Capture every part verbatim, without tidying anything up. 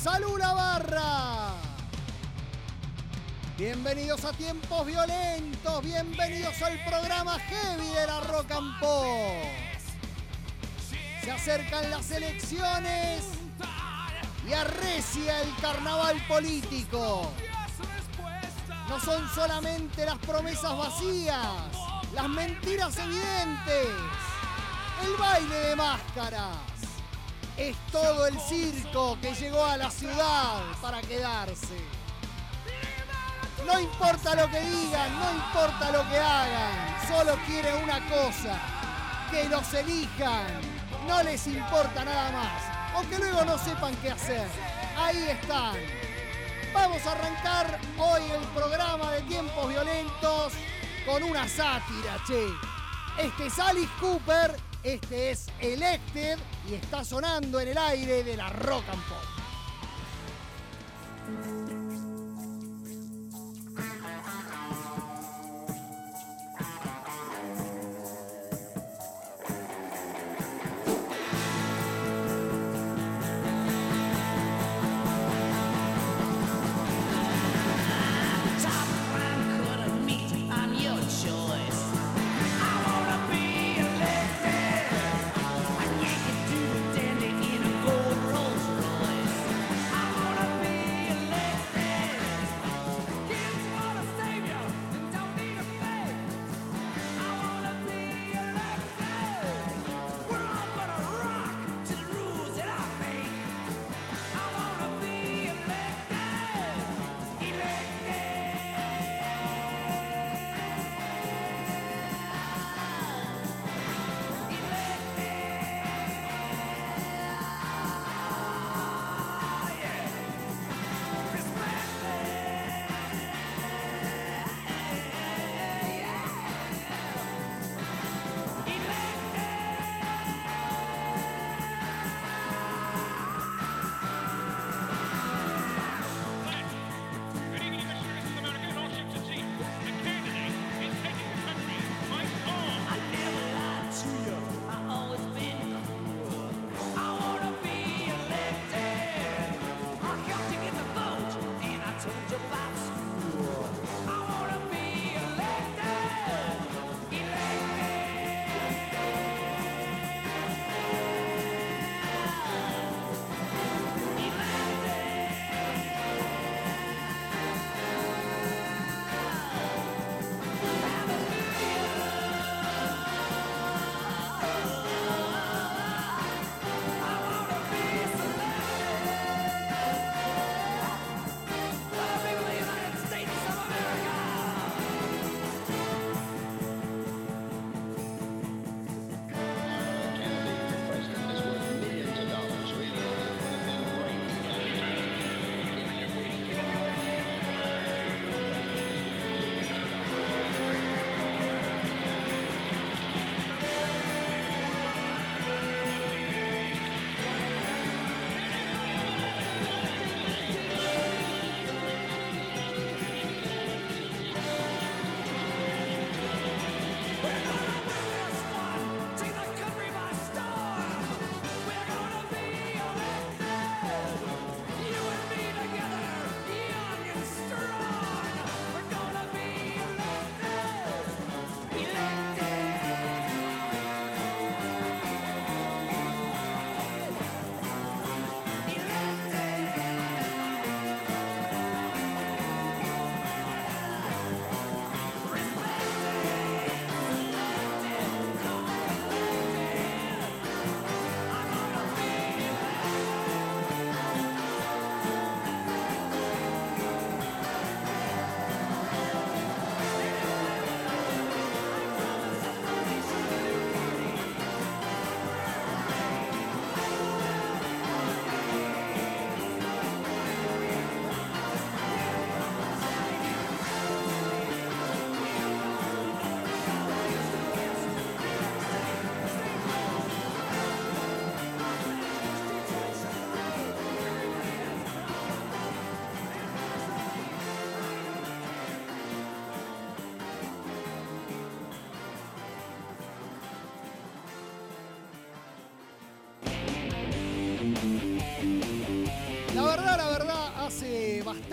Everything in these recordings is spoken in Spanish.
¡Salud la barra! Bienvenidos a Tiempos Violentos, bienvenidos al programa Heavy de la Rock and Pop. Se acercan las elecciones y arrecia el carnaval político. No son solamente las promesas vacías, las mentiras evidentes, el baile de máscaras. Es todo el circo que llegó a la ciudad para quedarse. No importa lo que digan, no importa lo que hagan, solo quieren una cosa, que los elijan. No les importa nada más, aunque luego no sepan qué hacer. Ahí están. Vamos a arrancar hoy el programa de Tiempos Violentos con una sátira, che. Este es Alice Cooper, este es Elected y está sonando en el aire de la Rock and Pop.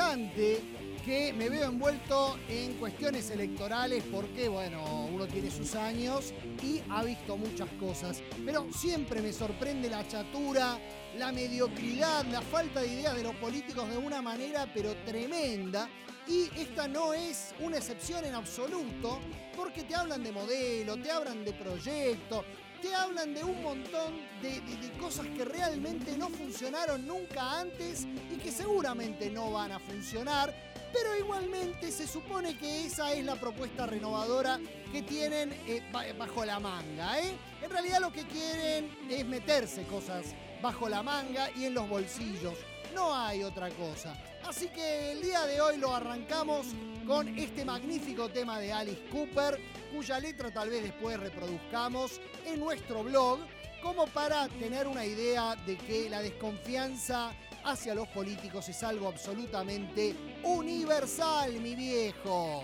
bastante que me veo envuelto en cuestiones electorales porque, bueno, uno tiene sus años y ha visto muchas cosas. Pero siempre me sorprende la chatura, la mediocridad, la falta de ideas de los políticos de una manera pero tremenda. Y esta no es una excepción en absoluto, porque te hablan de modelo, te hablan de proyecto, te hablan de un montón de, de, de cosas que realmente no funcionaron nunca antes y que seguramente no van a funcionar, pero igualmente se supone que esa es la propuesta renovadora que tienen eh, bajo la manga, ¿eh? En realidad lo que quieren es meterse cosas bajo la manga y en los bolsillos. No hay otra cosa. Así que el día de hoy lo arrancamos con este magnífico tema de Alice Cooper, cuya letra tal vez después reproduzcamos en nuestro blog, como para tener una idea de que la desconfianza hacia los políticos es algo absolutamente universal, mi viejo.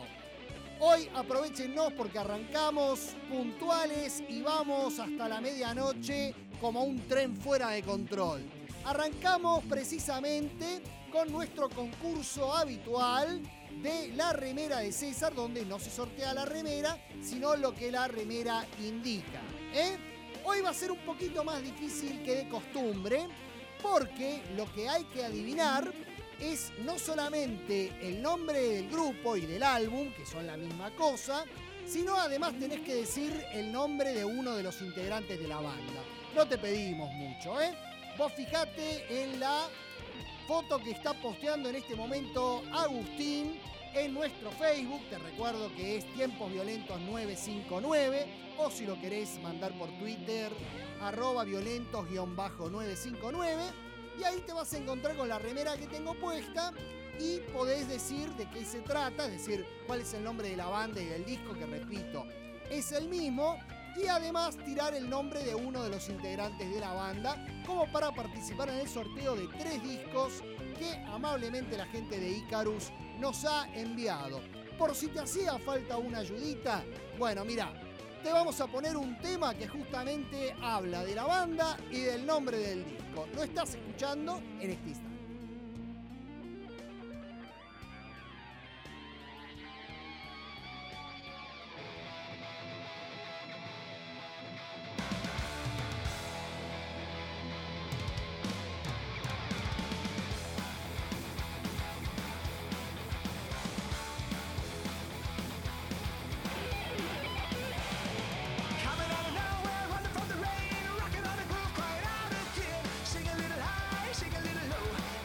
Hoy aprovéchenos porque arrancamos puntuales y vamos hasta la medianoche como un tren fuera de control. Arrancamos precisamente con nuestro concurso habitual de la remera de César, donde no se sortea la remera, sino lo que la remera indica, ¿eh? Hoy va a ser un poquito más difícil que de costumbre, porque lo que hay que adivinar es no solamente el nombre del grupo y del álbum, que son la misma cosa, sino además tenés que decir el nombre de uno de los integrantes de la banda. No te pedimos mucho, ¿eh? Vos fijate en la foto que está posteando en este momento Agustín en nuestro Facebook. Te recuerdo que es Tiempos Violentos nueve cinco nueve, o si lo querés mandar por Twitter, arroba violentos nueve cinco nueve, y ahí te vas a encontrar con la remera que tengo puesta y podés decir de qué se trata, es decir, cuál es el nombre de la banda y del disco, que repito, es el mismo, y además tirar el nombre de uno de los integrantes de la banda como para participar en el sorteo de tres discos que amablemente la gente de Icarus nos ha enviado. Por si te hacía falta una ayudita, bueno, mira, te vamos a poner un tema que justamente habla de la banda y del nombre del disco. Lo estás escuchando en este instante. Shake a little high, shake a little low.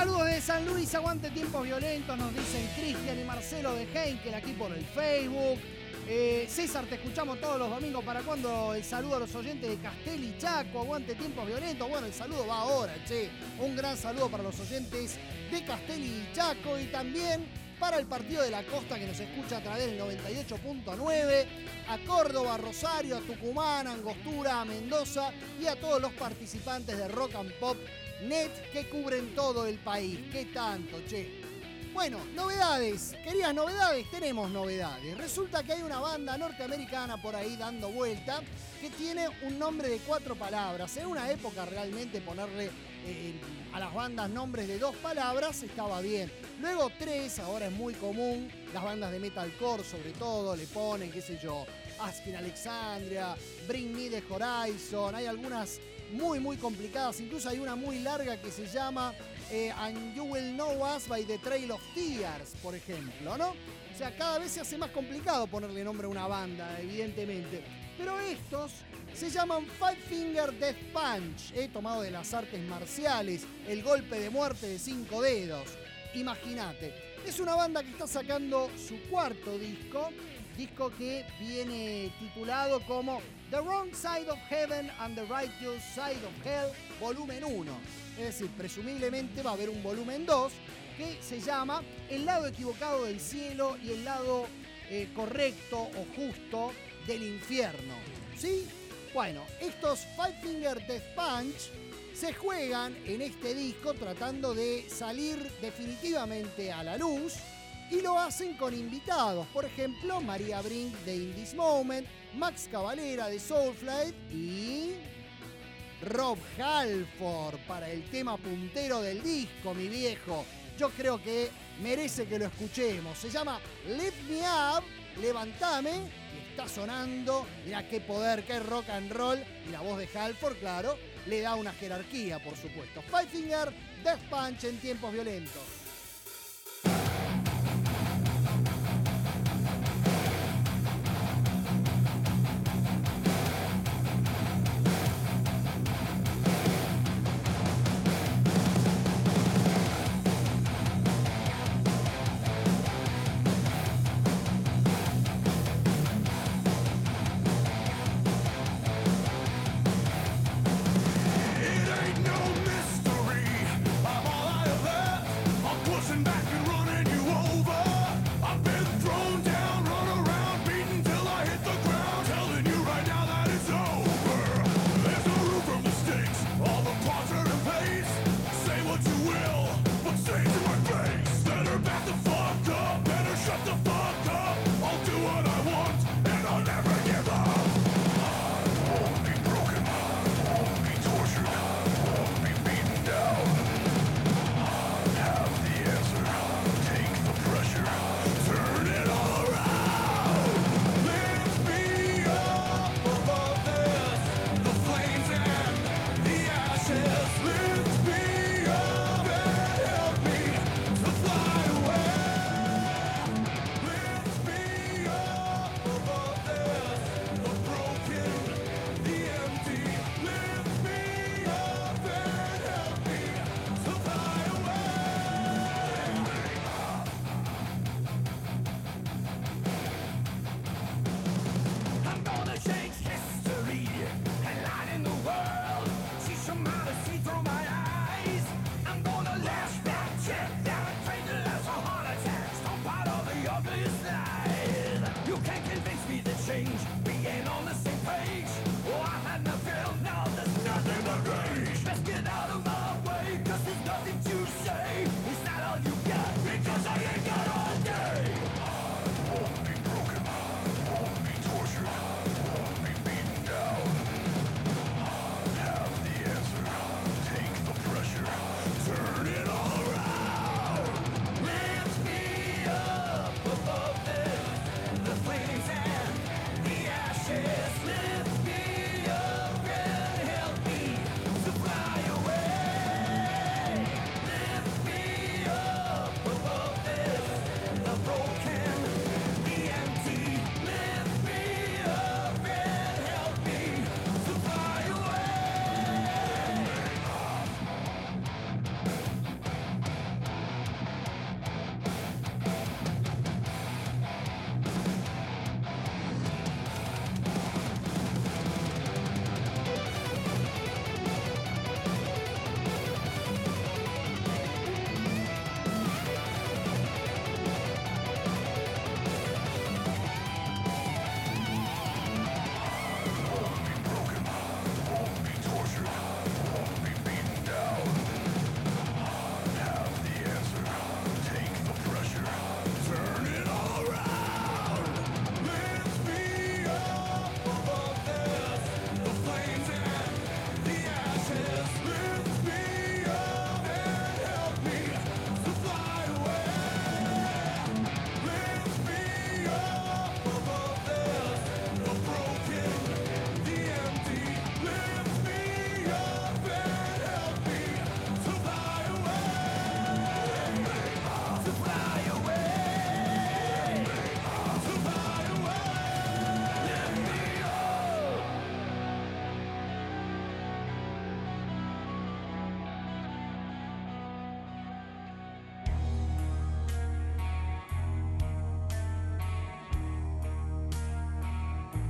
Saludos de San Luis, aguante tiempos violentos, nos dicen Cristian y Marcelo de Heinkel aquí por el Facebook. Eh, César, te escuchamos todos los domingos. ¿Para cuándo el saludo a los oyentes de Castel y Chaco? Aguante tiempos violentos. Bueno, el saludo va ahora, che. Un gran saludo para los oyentes de Castel y Chaco y también para el Partido de la Costa que nos escucha a través del noventa y ocho punto nueve, a Córdoba, a Rosario, a Tucumán, a Angostura, a Mendoza y a todos los participantes de Rock and Pop Net que cubren todo el país. ¿Qué tanto, che? Bueno, novedades, queridas novedades, tenemos novedades. Resulta que hay una banda norteamericana por ahí dando vuelta que tiene un nombre de cuatro palabras. En una época realmente ponerle eh, a las bandas nombres de dos palabras estaba bien. Luego tres, ahora es muy común, las bandas de metalcore sobre todo le ponen, qué sé yo, Asking Alexandria, Bring Me the Horizon, hay algunas muy muy complicadas, incluso hay una muy larga que se llama eh, And You Will Know Us by the Trail of Tears, por ejemplo, ¿no? O sea, cada vez se hace más complicado ponerle nombre a una banda, evidentemente. Pero estos se llaman Five Finger Death Punch, eh, tomado de las artes marciales, el golpe de muerte de cinco dedos. Imagínate, es una banda que está sacando su cuarto disco, disco que viene titulado como The Wrong Side of Heaven and the Righteous Side of Hell, volumen uno. Es decir, presumiblemente va a haber un volumen dos que se llama El lado equivocado del cielo y el lado eh, correcto o justo del infierno. ¿Sí? Bueno, estos Five Finger Death Punch se juegan en este disco tratando de salir definitivamente a la luz y lo hacen con invitados. Por ejemplo, María Brink de In This Moment, Max Cavalera de Soulfly y Rob Halford para el tema puntero del disco, mi viejo. Yo creo que merece que lo escuchemos. Se llama Lift Me Up, Levantame, y está sonando. Mirá qué poder, qué rock and roll. Y la voz de Halford, claro, le da una jerarquía, por supuesto. Five Finger Death Punch en tiempos violentos. It ain't no mystery. I'm all out of love.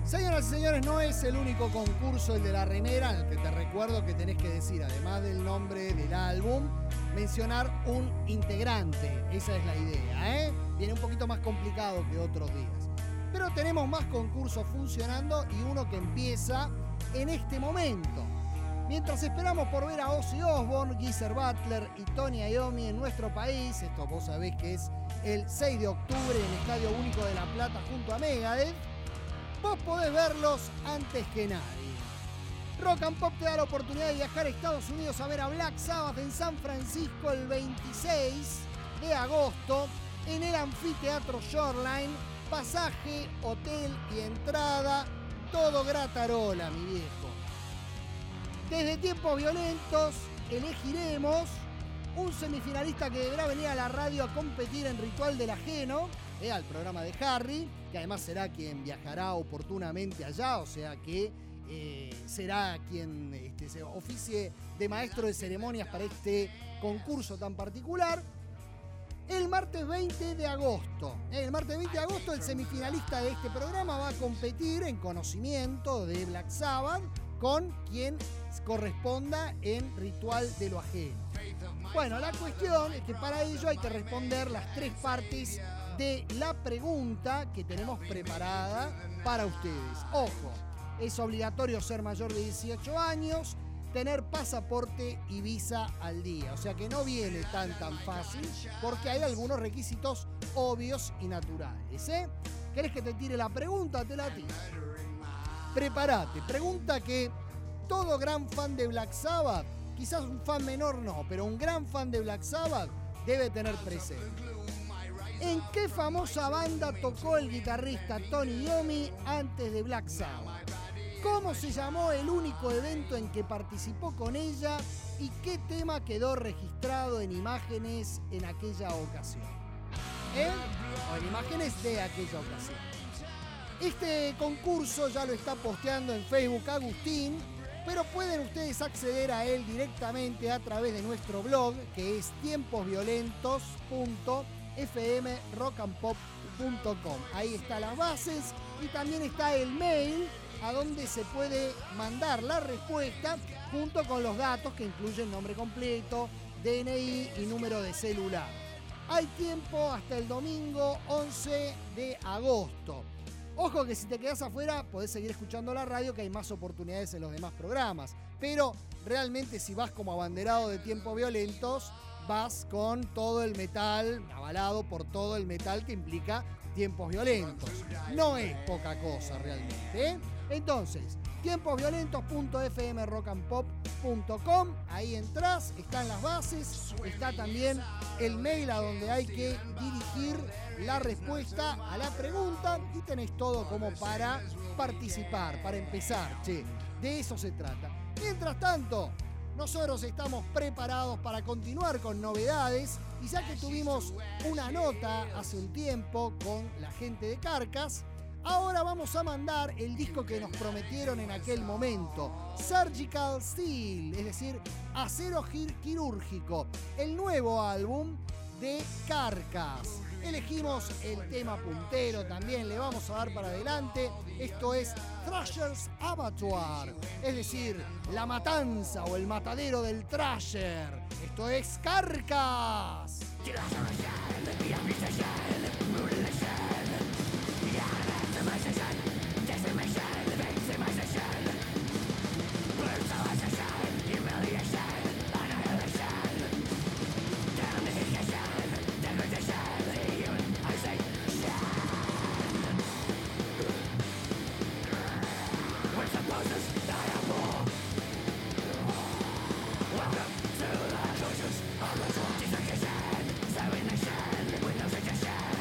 Señoras y señores, no es el único concurso el de la remera, en el que te recuerdo que tenés que decir, además del nombre del álbum, mencionar un integrante. Esa es la idea, ¿eh? Viene un poquito más complicado que otros días. Pero tenemos más concursos funcionando y uno que empieza en este momento. Mientras esperamos por ver a Ozzy Osbourne, Geezer Butler y Tony Iommi en nuestro país, esto vos sabés que es el seis de octubre en el Estadio Único de La Plata junto a Megadeth, vos podés verlos antes que nadie. Rock and Pop te da la oportunidad de viajar a Estados Unidos a ver a Black Sabbath en San Francisco el veintiséis de agosto en el Anfiteatro Shoreline. Pasaje, hotel y entrada, todo gratarola, mi viejo. Desde Tiempos Violentos elegiremos un semifinalista que deberá venir a la radio a competir en Ritual del Ajeno, eh, al programa de Harry, que además será quien viajará oportunamente allá, o sea que eh, será quien este, se oficie de maestro de ceremonias para este concurso tan particular. El martes veinte de agosto, eh, el martes veinte de agosto el semifinalista de este programa va a competir en conocimiento de Black Sabbath con quien corresponda en Ritual de lo Ajeno. Bueno, la cuestión es que para ello hay que responder las tres partes de la pregunta que tenemos preparada para ustedes. Ojo, es obligatorio ser mayor de dieciocho años, tener pasaporte y visa al día. O sea que no viene tan tan fácil porque hay algunos requisitos obvios y naturales, ¿eh? ¿Querés que te tire la pregunta? Te la tiro. Prepárate. Pregunta que todo gran fan de Black Sabbath, quizás un fan menor no, pero un gran fan de Black Sabbath debe tener presente. ¿En qué famosa banda tocó el guitarrista Tony Iommi antes de Black Sabbath? ¿Cómo se llamó el único evento en que participó con ella y qué tema quedó registrado en imágenes en aquella ocasión? ¿Eh? O en imágenes de aquella ocasión. Este concurso ya lo está posteando en Facebook Agustín, pero pueden ustedes acceder a él directamente a través de nuestro blog, que es tiempos violentos punto f m rock and pop punto com. Ahí están las bases y también está el mail a donde se puede mandar la respuesta junto con los datos que incluyen nombre completo, D N I y número de celular. Hay tiempo hasta el domingo once de agosto. Ojo que si te quedás afuera podés seguir escuchando la radio, que hay más oportunidades en los demás programas. Pero realmente si vas como abanderado de Tiempos Violentos, vas con todo el metal, avalado por todo el metal que implica Tiempos Violentos. No es poca cosa realmente, ¿eh? Entonces, tiempos violentos punto f m rock and pop punto com, ahí entrás, están las bases, está también el mail a donde hay que dirigir la respuesta a la pregunta y tenés todo como para participar, para empezar, che, de eso se trata. Mientras tanto, nosotros estamos preparados para continuar con novedades y ya que tuvimos una nota hace un tiempo con la gente de Carcass, ahora vamos a mandar el disco que nos prometieron en aquel momento, Surgical Steel, es decir, acero quirúrgico, el nuevo álbum de Carcass. Elegimos el tema puntero, también le vamos a dar para adelante. Esto es Thrasher's Abattoir, es decir, la matanza o el matadero del Thrasher. Esto es Carcass. Welcome to the conscious of the twenty-second generation. Seven nation, with no suggestion.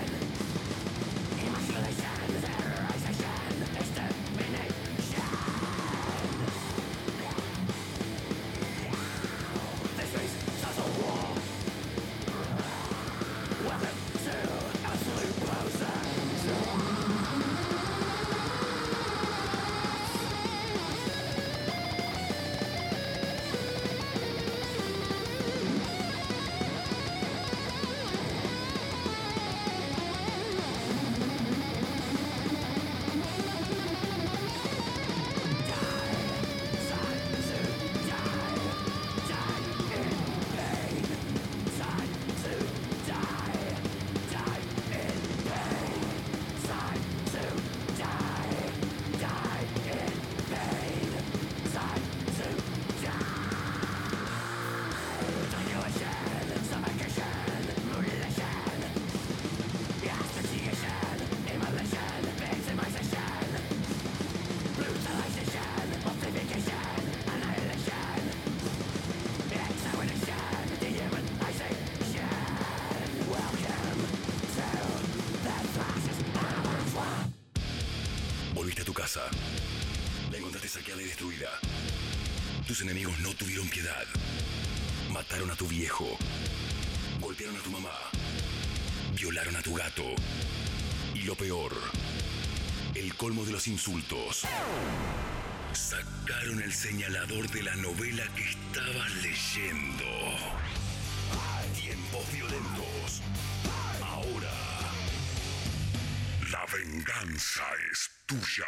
a tu casa. La encontraste saqueada y destruida. Tus enemigos no tuvieron piedad. Mataron a tu viejo. Golpearon a tu mamá. Violaron a tu gato. Y lo peor, el colmo de los insultos. Sacaron el señalador de la novela que estabas leyendo. Tiempos violentos. Ahora, la venganza es tuya.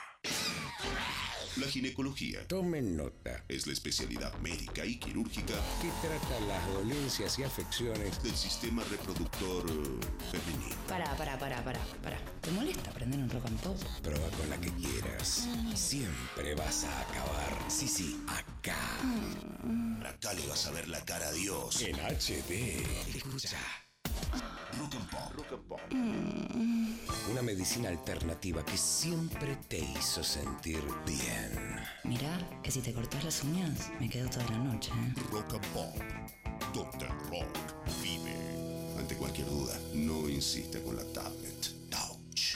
La ginecología. Tomen nota. Es la especialidad médica y quirúrgica que trata las dolencias y afecciones del sistema reproductor femenino. Pará, pará, pará, pará, pará. ¿Te molesta aprender un rock and pop? Prueba con la que quieras. Siempre vas a acabar. Sí, sí, acá. Acá le vas a ver la cara a Dios. En H D. Escucha. Rock and Pop. Rock and Pop. Una medicina alternativa que siempre te hizo sentir bien. Mirá, que si te cortás las uñas, me quedo toda la noche, ¿eh? Rock and Pop. Doctor Rock vive. Ante cualquier duda, no insista con la tablet. Touch.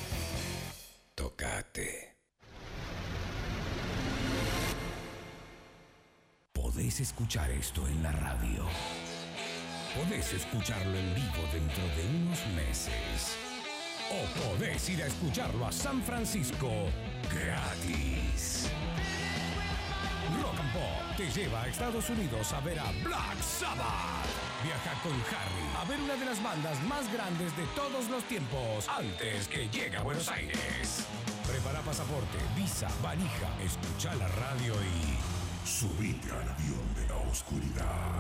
Tócate. Podés escuchar esto en la radio. Podés escucharlo en vivo dentro de unos meses. O podés ir a escucharlo a San Francisco gratis. Rock and Pop te lleva a Estados Unidos a ver a Black Sabbath. Viaja con Harry a ver una de las bandas más grandes de todos los tiempos antes que llegue a Buenos Aires. Prepara pasaporte, visa, valija, escucha la radio y subite al avión de la oscuridad.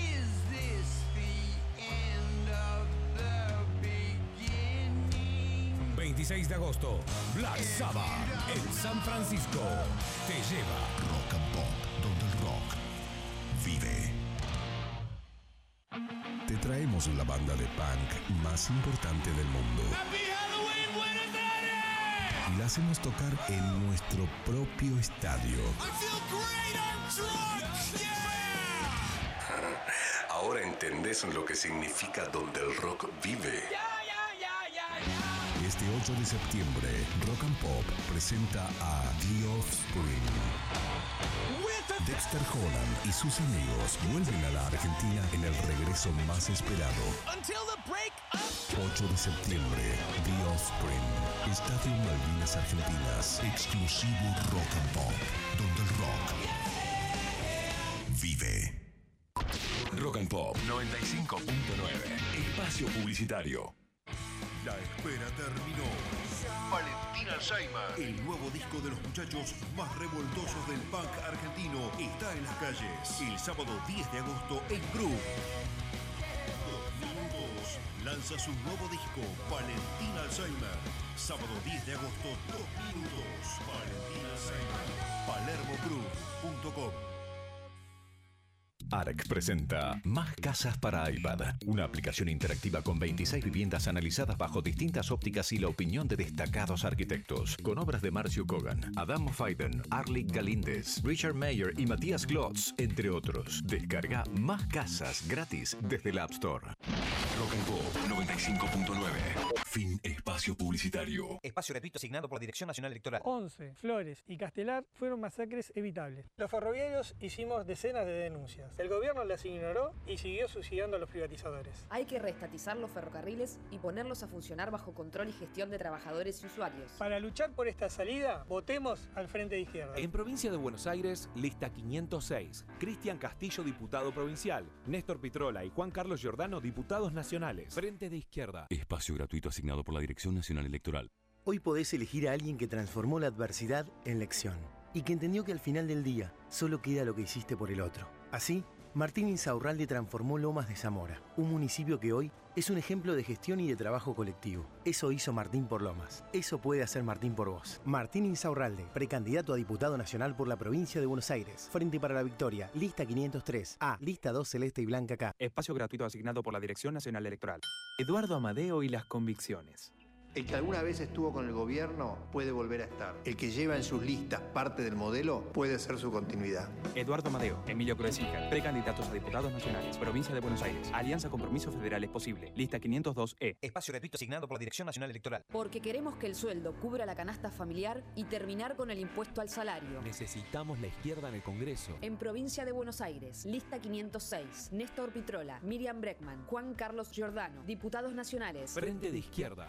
veintiséis de agosto, Black Sabbath en San Francisco te lleva Rock and Pop, donde el rock vive. Te traemos la banda de punk más importante del mundo. ¡Happy Halloween, Buenos Aires! Y la hacemos tocar en nuestro propio estadio. I feel great, I'm drunk, yeah! Ahora entendés lo que significa donde el rock vive. Este ocho de septiembre, Rock and Pop presenta a The Offspring. Dexter Holland y sus amigos vuelven a la Argentina en el regreso más esperado. ocho de septiembre, The Offspring. Estadio Malvinas Argentinas. Exclusivo Rock and Pop, donde el rock vive. Rock and Pop noventa y cinco punto nueve. Espacio publicitario. La espera terminó. Valentín Alzheimer, el nuevo disco de los muchachos más revoltosos del punk argentino, está en las calles. El sábado diez de agosto en Groove. dos mil dos lanza su nuevo disco, Valentín Alzheimer. Sábado diez de agosto, dos minutos. Valentín Alzheimer. palermo groove punto com. A R C presenta Más Casas para iPad, una aplicación interactiva con veintiséis viviendas analizadas bajo distintas ópticas y la opinión de destacados arquitectos, con obras de Marcio Kogan, Adam Faiden, Arlik Galíndez, Richard Mayer y Matías Glotz, entre otros. Descarga Más Casas gratis desde la App Store. Rock and Pop noventa y cinco punto nueve. Fin espacio publicitario. Espacio gratuito asignado por la Dirección Nacional Electoral. Once, Flores y Castelar fueron masacres evitables. Los ferroviarios hicimos decenas de denuncias. El gobierno las ignoró y siguió subsidiando a los privatizadores. Hay que reestatizar los ferrocarriles y ponerlos a funcionar bajo control y gestión de trabajadores y usuarios. Para luchar por esta salida, votemos al Frente de Izquierda. En Provincia de Buenos Aires, lista quinientos seis. Cristian Castillo, diputado provincial. Néstor Pitrola y Juan Carlos Giordano, diputados nacionales. Frente de Izquierda. Espacio gratuito asignado por la Dirección Nacional Electoral. Hoy podés elegir a alguien que transformó la adversidad en lección y que entendió que al final del día solo queda lo que hiciste por el otro. Así, Martín Insaurralde transformó Lomas de Zamora, un municipio que hoy es un ejemplo de gestión y de trabajo colectivo. Eso hizo Martín por Lomas. Eso puede hacer Martín por vos. Martín Insaurralde, precandidato a diputado nacional por la provincia de Buenos Aires. Frente para la Victoria, lista quinientos tres. A, lista dos celeste y blanca K. Espacio gratuito asignado por la Dirección Nacional Electoral. Eduardo Amadeo y las convicciones. El que alguna vez estuvo con el gobierno puede volver a estar. El que lleva en sus listas parte del modelo puede ser su continuidad. Eduardo Amadeo, Emilio Kroesinger, precandidatos a diputados nacionales, Provincia de Buenos Aires, Alianza Compromiso Federal es posible, lista quinientos dos E. Espacio gratuito asignado por la Dirección Nacional Electoral. Porque queremos que el sueldo cubra la canasta familiar y terminar con el impuesto al salario. Necesitamos la izquierda en el Congreso. En Provincia de Buenos Aires, lista quinientos seis, Néstor Pitrola, Miriam Breckman, Juan Carlos Giordano, diputados nacionales. Frente de Izquierda.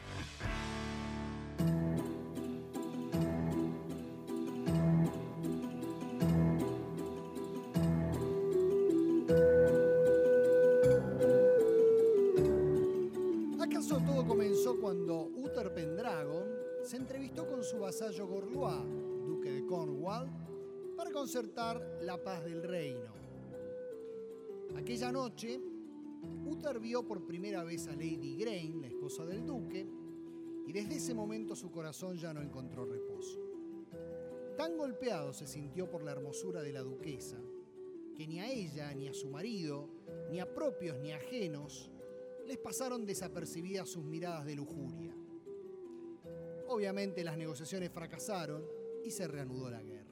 ¿Acaso todo comenzó cuando Uther Pendragon se entrevistó con su vasallo Gorlois, duque de Cornwall, para concertar la paz del reino? Aquella noche, Uther vio por primera vez a Lady Grain, la esposa del duque, y desde ese momento su corazón ya no encontró reposo. Tan golpeado se sintió por la hermosura de la duquesa, que ni a ella, ni a su marido, ni a propios ni ajenos, les pasaron desapercibidas sus miradas de lujuria. Obviamente las negociaciones fracasaron y se reanudó la guerra.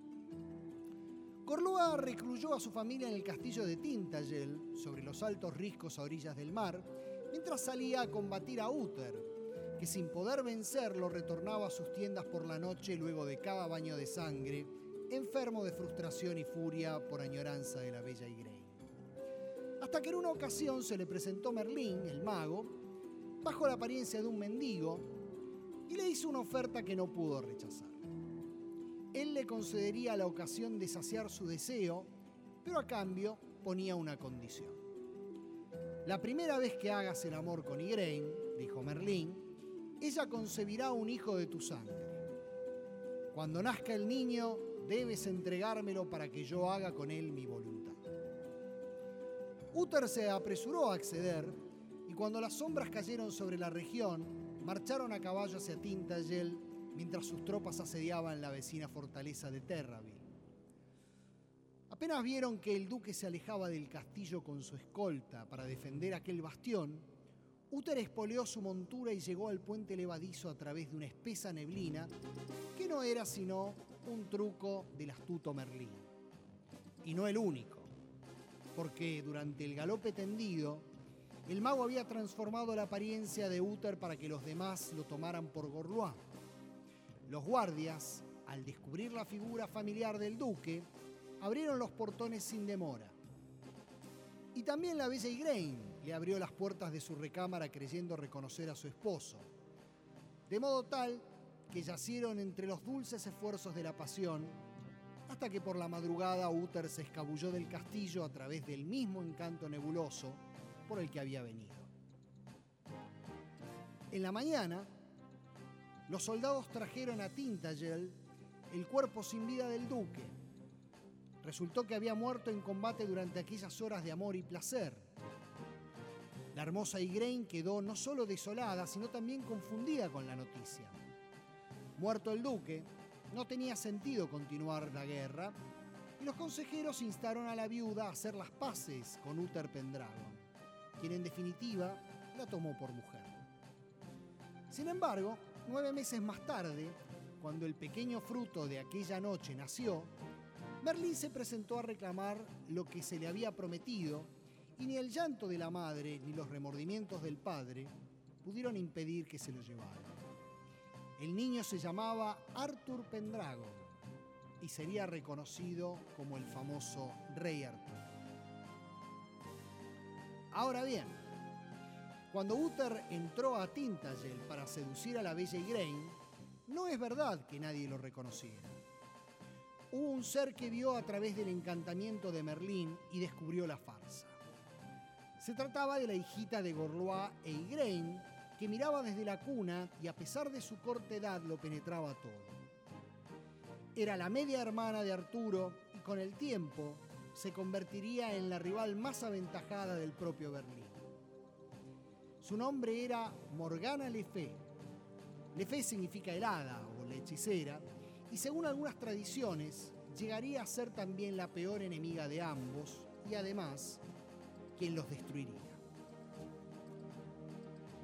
Gorlois recluyó a su familia en el castillo de Tintagel, sobre los altos riscos a orillas del mar, mientras salía a combatir a Uther, que sin poder vencerlo retornaba a sus tiendas por la noche luego de cada baño de sangre, enfermo de frustración y furia por añoranza de la bella Igraine. Hasta que en una ocasión se le presentó Merlín, el mago, bajo la apariencia de un mendigo, y le hizo una oferta que no pudo rechazar. Él le concedería la ocasión de saciar su deseo, pero a cambio ponía una condición. La primera vez que hagas el amor con Igraine, dijo Merlín, ella concebirá un hijo de tu sangre. Cuando nazca el niño, debes entregármelo para que yo haga con él mi voluntad. Uther se apresuró a acceder, y cuando las sombras cayeron sobre la región, marcharon a caballo hacia Tintagel, mientras sus tropas asediaban la vecina fortaleza de Terraville. Apenas vieron que el duque se alejaba del castillo con su escolta para defender aquel bastión, Uther espoleó su montura y llegó al puente levadizo a través de una espesa neblina que no era sino un truco del astuto Merlín. Y no el único, porque durante el galope tendido, el mago había transformado la apariencia de Uther para que los demás lo tomaran por Gorlois. Los guardias, al descubrir la figura familiar del duque, abrieron los portones sin demora. Y también la bella Igraine le abrió las puertas de su recámara creyendo reconocer a su esposo. De modo tal que yacieron entre los dulces esfuerzos de la pasión, hasta que por la madrugada Uther se escabulló del castillo a través del mismo encanto nebuloso por el que había venido. En la mañana, los soldados trajeron a Tintagel el cuerpo sin vida del duque. Resultó que había muerto en combate durante aquellas horas de amor y placer. La hermosa Igraine quedó no solo desolada, sino también confundida con la noticia. Muerto el duque, no tenía sentido continuar la guerra, y los consejeros instaron a la viuda a hacer las paces con Uther Pendragon, quien en definitiva la tomó por mujer. Sin embargo, nueve meses más tarde, cuando el pequeño fruto de aquella noche nació, Merlín se presentó a reclamar lo que se le había prometido, y ni el llanto de la madre ni los remordimientos del padre pudieron impedir que se lo llevara. El niño se llamaba Arthur Pendragon y sería reconocido como el famoso Rey Arturo. Ahora bien, cuando Uther entró a Tintagel para seducir a la bella Igraine, no es verdad que nadie lo reconociera. Hubo un ser que vio a través del encantamiento de Merlín y descubrió la farsa. Se trataba de la hijita de Gorlois e Igraine, que miraba desde la cuna y a pesar de su corta edad lo penetraba todo. Era la media hermana de Arturo y con el tiempo se convertiría en la rival más aventajada del propio Merlín. Su nombre era Morgana Le Fay. Le Fay significa helada o la hechicera, y según algunas tradiciones llegaría a ser también la peor enemiga de ambos y además quien los destruiría.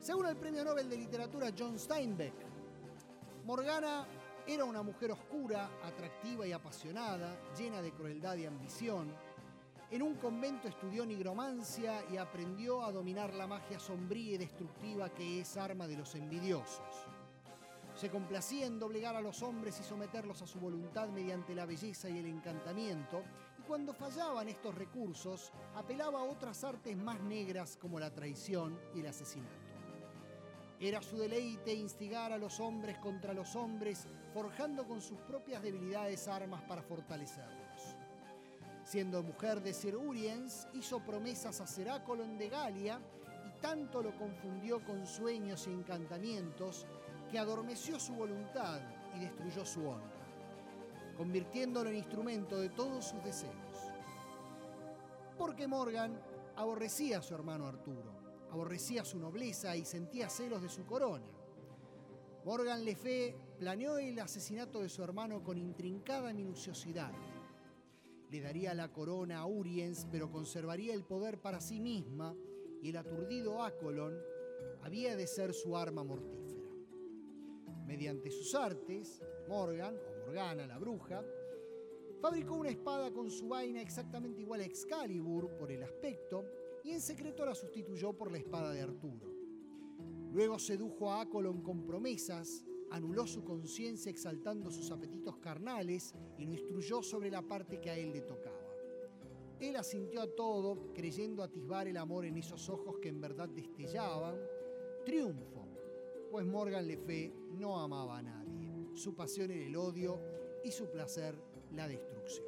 Según el premio Nobel de Literatura John Steinbeck, Morgana era una mujer oscura, atractiva y apasionada, llena de crueldad y ambición. En un convento estudió nigromancia y aprendió a dominar la magia sombría y destructiva que es arma de los envidiosos. Se complacía en doblegar a los hombres y someterlos a su voluntad mediante la belleza y el encantamiento, y cuando fallaban estos recursos, apelaba a otras artes más negras como la traición y el asesinato. Era su deleite instigar a los hombres contra los hombres, forjando con sus propias debilidades armas para fortalecerlos. Siendo mujer de Sir Uriens, hizo promesas a Ser Acolon de Galia y tanto lo confundió con sueños y encantamientos que adormeció su voluntad y destruyó su honra, convirtiéndolo en instrumento de todos sus deseos. Porque Morgan aborrecía a su hermano Arturo, aborrecía su nobleza y sentía celos de su corona. Morgan Le Fay planeó el asesinato de su hermano con intrincada minuciosidad. Le daría la corona a Uriens, pero conservaría el poder para sí misma, y el aturdido Acolon había de ser su arma mortífera. Mediante sus artes, Morgan, o Morgana la bruja, fabricó una espada con su vaina exactamente igual a Excalibur por el aspecto, y en secreto la sustituyó por la espada de Arturo. Luego sedujo a Acolon con promesas, anuló su conciencia exaltando sus apetitos carnales y lo instruyó sobre la parte que a él le tocaba. Él asintió a todo, creyendo atisbar el amor en esos ojos que en verdad destellaban. Triunfo, pues Morgan Le Fay no amaba a nadie. Su pasión era el odio y su placer la destrucción.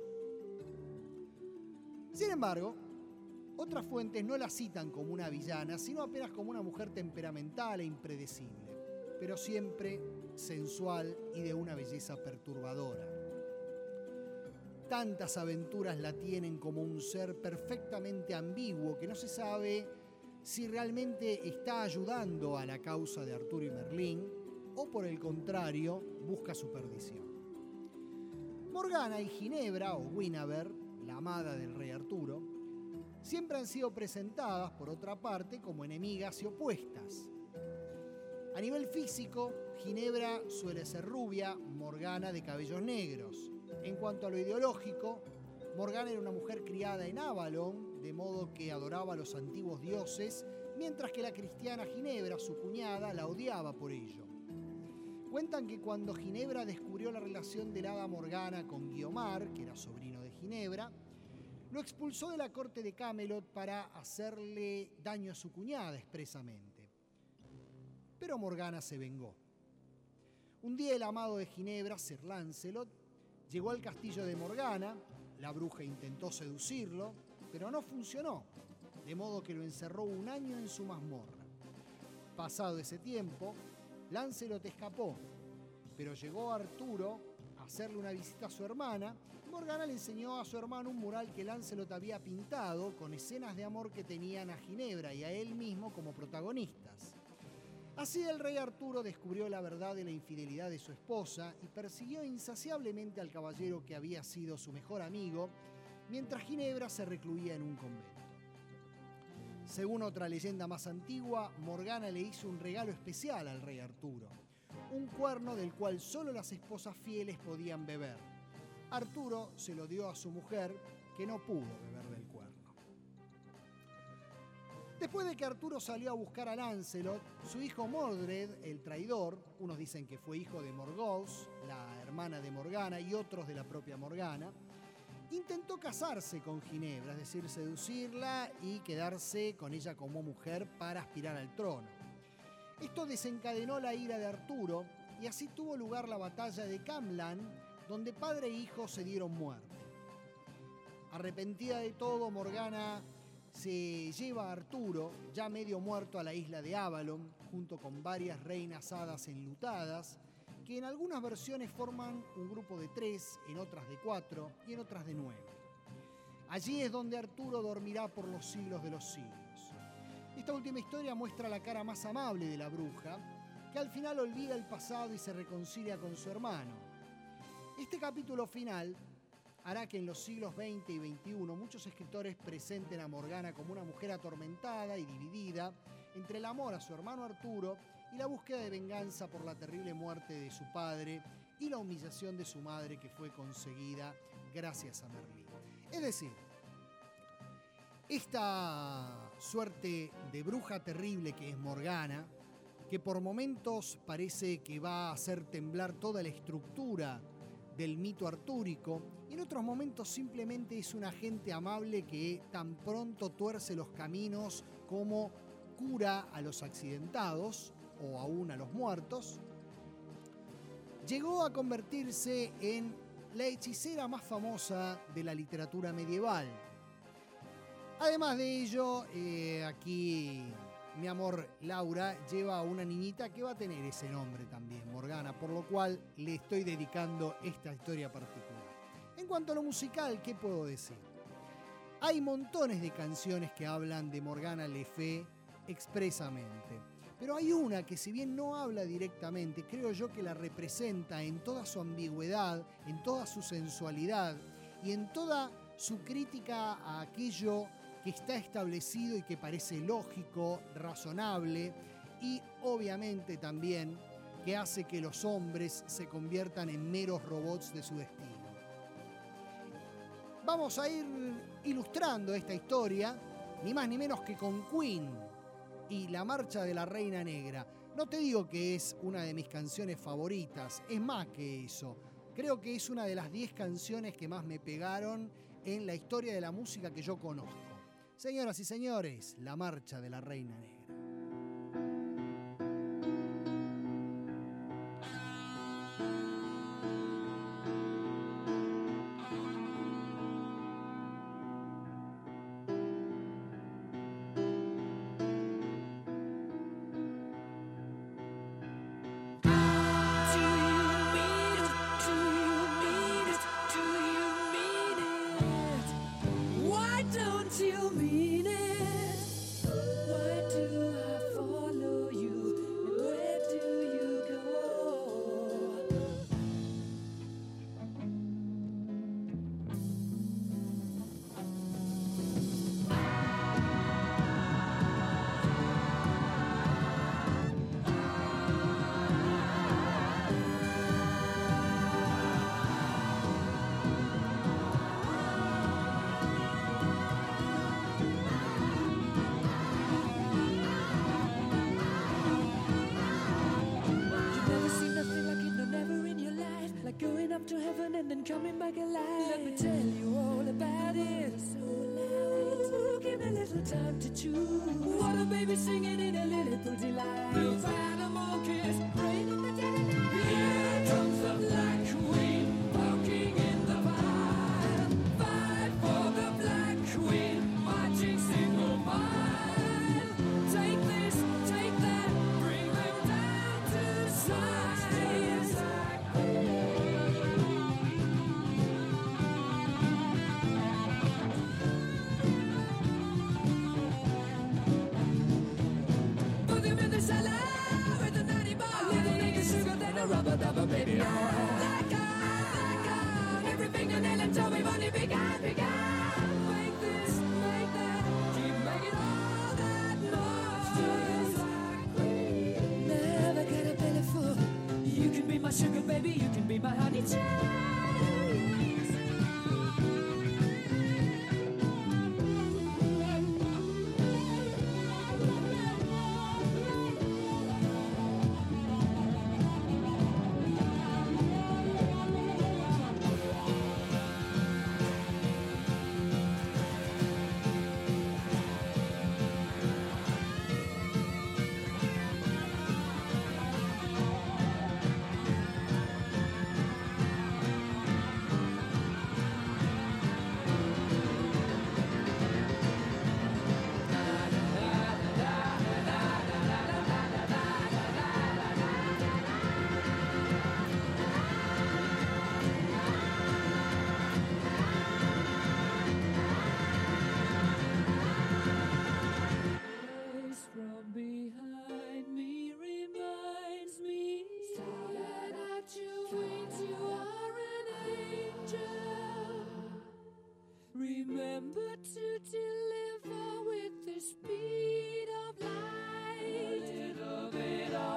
Sin embargo, otras fuentes no la citan como una villana, sino apenas como una mujer temperamental e impredecible, pero siempre sensual y de una belleza perturbadora. Tantas aventuras la tienen como un ser perfectamente ambiguo que no se sabe si realmente está ayudando a la causa de Arturo y Merlín o por el contrario busca su perdición. Morgana y Ginebra, o Guinevere, la amada del rey Arturo, siempre han sido presentadas, por otra parte, como enemigas y opuestas. A nivel físico, Ginebra suele ser rubia, Morgana de cabellos negros. En cuanto a lo ideológico, Morgana era una mujer criada en Avalon, de modo que adoraba a los antiguos dioses, mientras que la cristiana Ginebra, su cuñada, la odiaba por ello. Cuentan que cuando Ginebra descubrió la relación del hada Morgana con Guiomar, que era sobrino de Ginebra, lo expulsó de la corte de Camelot para hacerle daño a su cuñada expresamente. Pero Morgana se vengó. Un día el amado de Ginebra, Sir Lancelot, llegó al castillo de Morgana. La bruja intentó seducirlo, pero no funcionó, de modo que lo encerró un año en su mazmorra. Pasado ese tiempo, Lancelot escapó, pero llegó Arturo a hacerle una visita a su hermana. Morgana le enseñó a su hermano un mural que Lancelot había pintado con escenas de amor que tenían a Ginebra y a él mismo como protagonistas. Así el rey Arturo descubrió la verdad de la infidelidad de su esposa y persiguió insaciablemente al caballero que había sido su mejor amigo, mientras Ginebra se recluía en un convento. Según otra leyenda más antigua, Morgana le hizo un regalo especial al rey Arturo, un cuerno del cual solo las esposas fieles podían beber. Arturo se lo dio a su mujer, que no pudo beber del cuerno. Después de que Arturo salió a buscar a Lancelot, su hijo Mordred, el traidor, unos dicen que fue hijo de Morgause, la hermana de Morgana, y otros de la propia Morgana, intentó casarse con Ginebra, es decir, seducirla y quedarse con ella como mujer para aspirar al trono. Esto desencadenó la ira de Arturo y así tuvo lugar la batalla de Camlan, donde padre e hijo se dieron muerte. Arrepentida de todo, Morgana se lleva a Arturo, ya medio muerto, a la isla de Avalon, junto con varias reinas hadas enlutadas, que en algunas versiones forman un grupo de tres, en otras de cuatro y en otras de nueve. Allí es donde Arturo dormirá por los siglos de los siglos. Esta última historia muestra la cara más amable de la bruja, que al final olvida el pasado y se reconcilia con su hermano. Este capítulo final hará que en los siglos veinte y veintiuno muchos escritores presenten a Morgana como una mujer atormentada y dividida entre el amor a su hermano Arturo y la búsqueda de venganza por la terrible muerte de su padre y la humillación de su madre que fue conseguida gracias a Merlín. Es decir, esta suerte de bruja terrible que es Morgana, que por momentos parece que va a hacer temblar toda la estructura del mito artúrico, y en otros momentos simplemente es una gente amable que tan pronto tuerce los caminos como cura a los accidentados o aún a los muertos, llegó a convertirse en la hechicera más famosa de la literatura medieval. Además de ello, eh, aquí mi amor Laura lleva a una niñita que va a tener ese nombre también, Morgana, por lo cual le estoy dedicando esta historia particular. En cuanto a lo musical, ¿qué puedo decir? Hay montones de canciones que hablan de Morgana Le Fay expresamente, pero hay una que, si bien no habla directamente, creo yo que la representa en toda su ambigüedad, en toda su sensualidad y en toda su crítica a aquello que está establecido y que parece lógico, razonable, y obviamente también que hace que los hombres se conviertan en meros robots de su destino. Vamos a ir ilustrando esta historia, ni más ni menos que con Queen y La Marcha de la Reina Negra. No te digo que es una de mis canciones favoritas, es más que eso. Creo que es una de las diez canciones que más me pegaron en la historia de la música que yo conozco. Señoras y señores, La Marcha de la Reina Negra.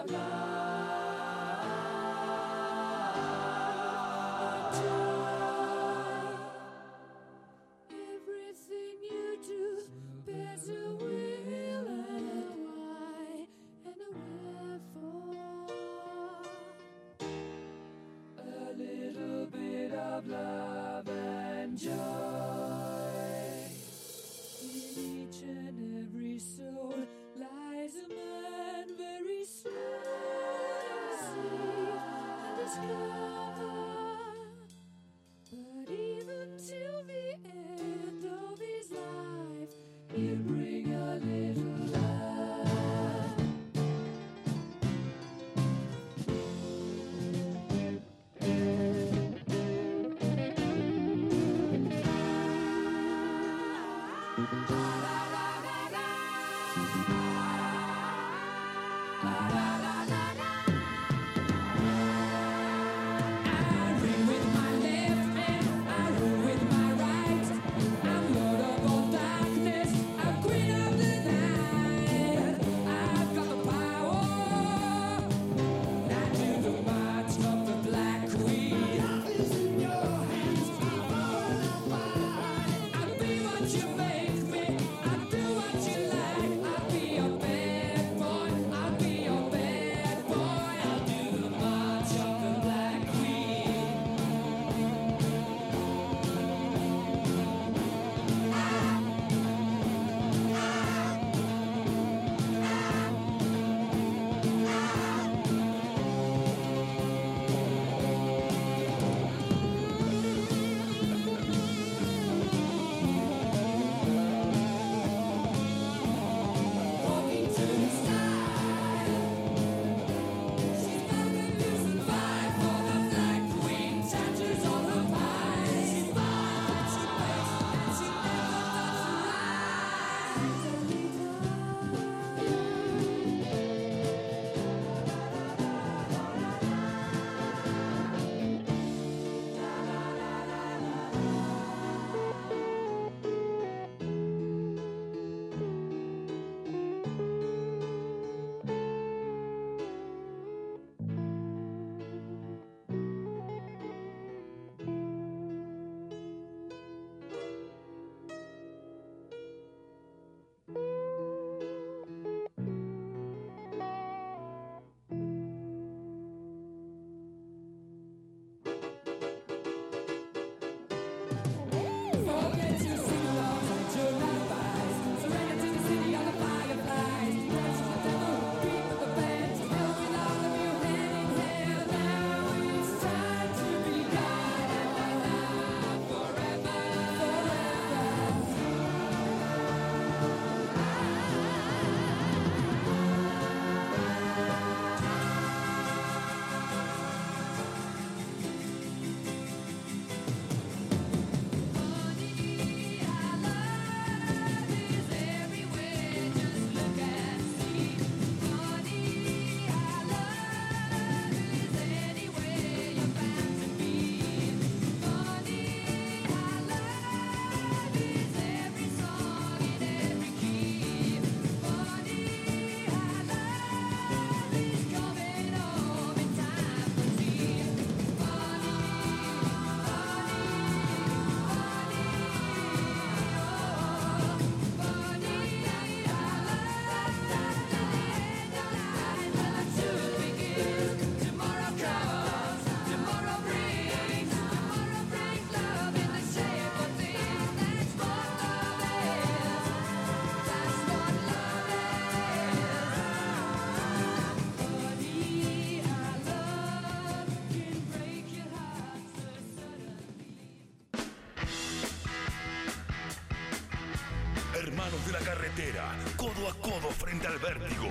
Hermanos de la carretera, codo a codo frente al vértigo.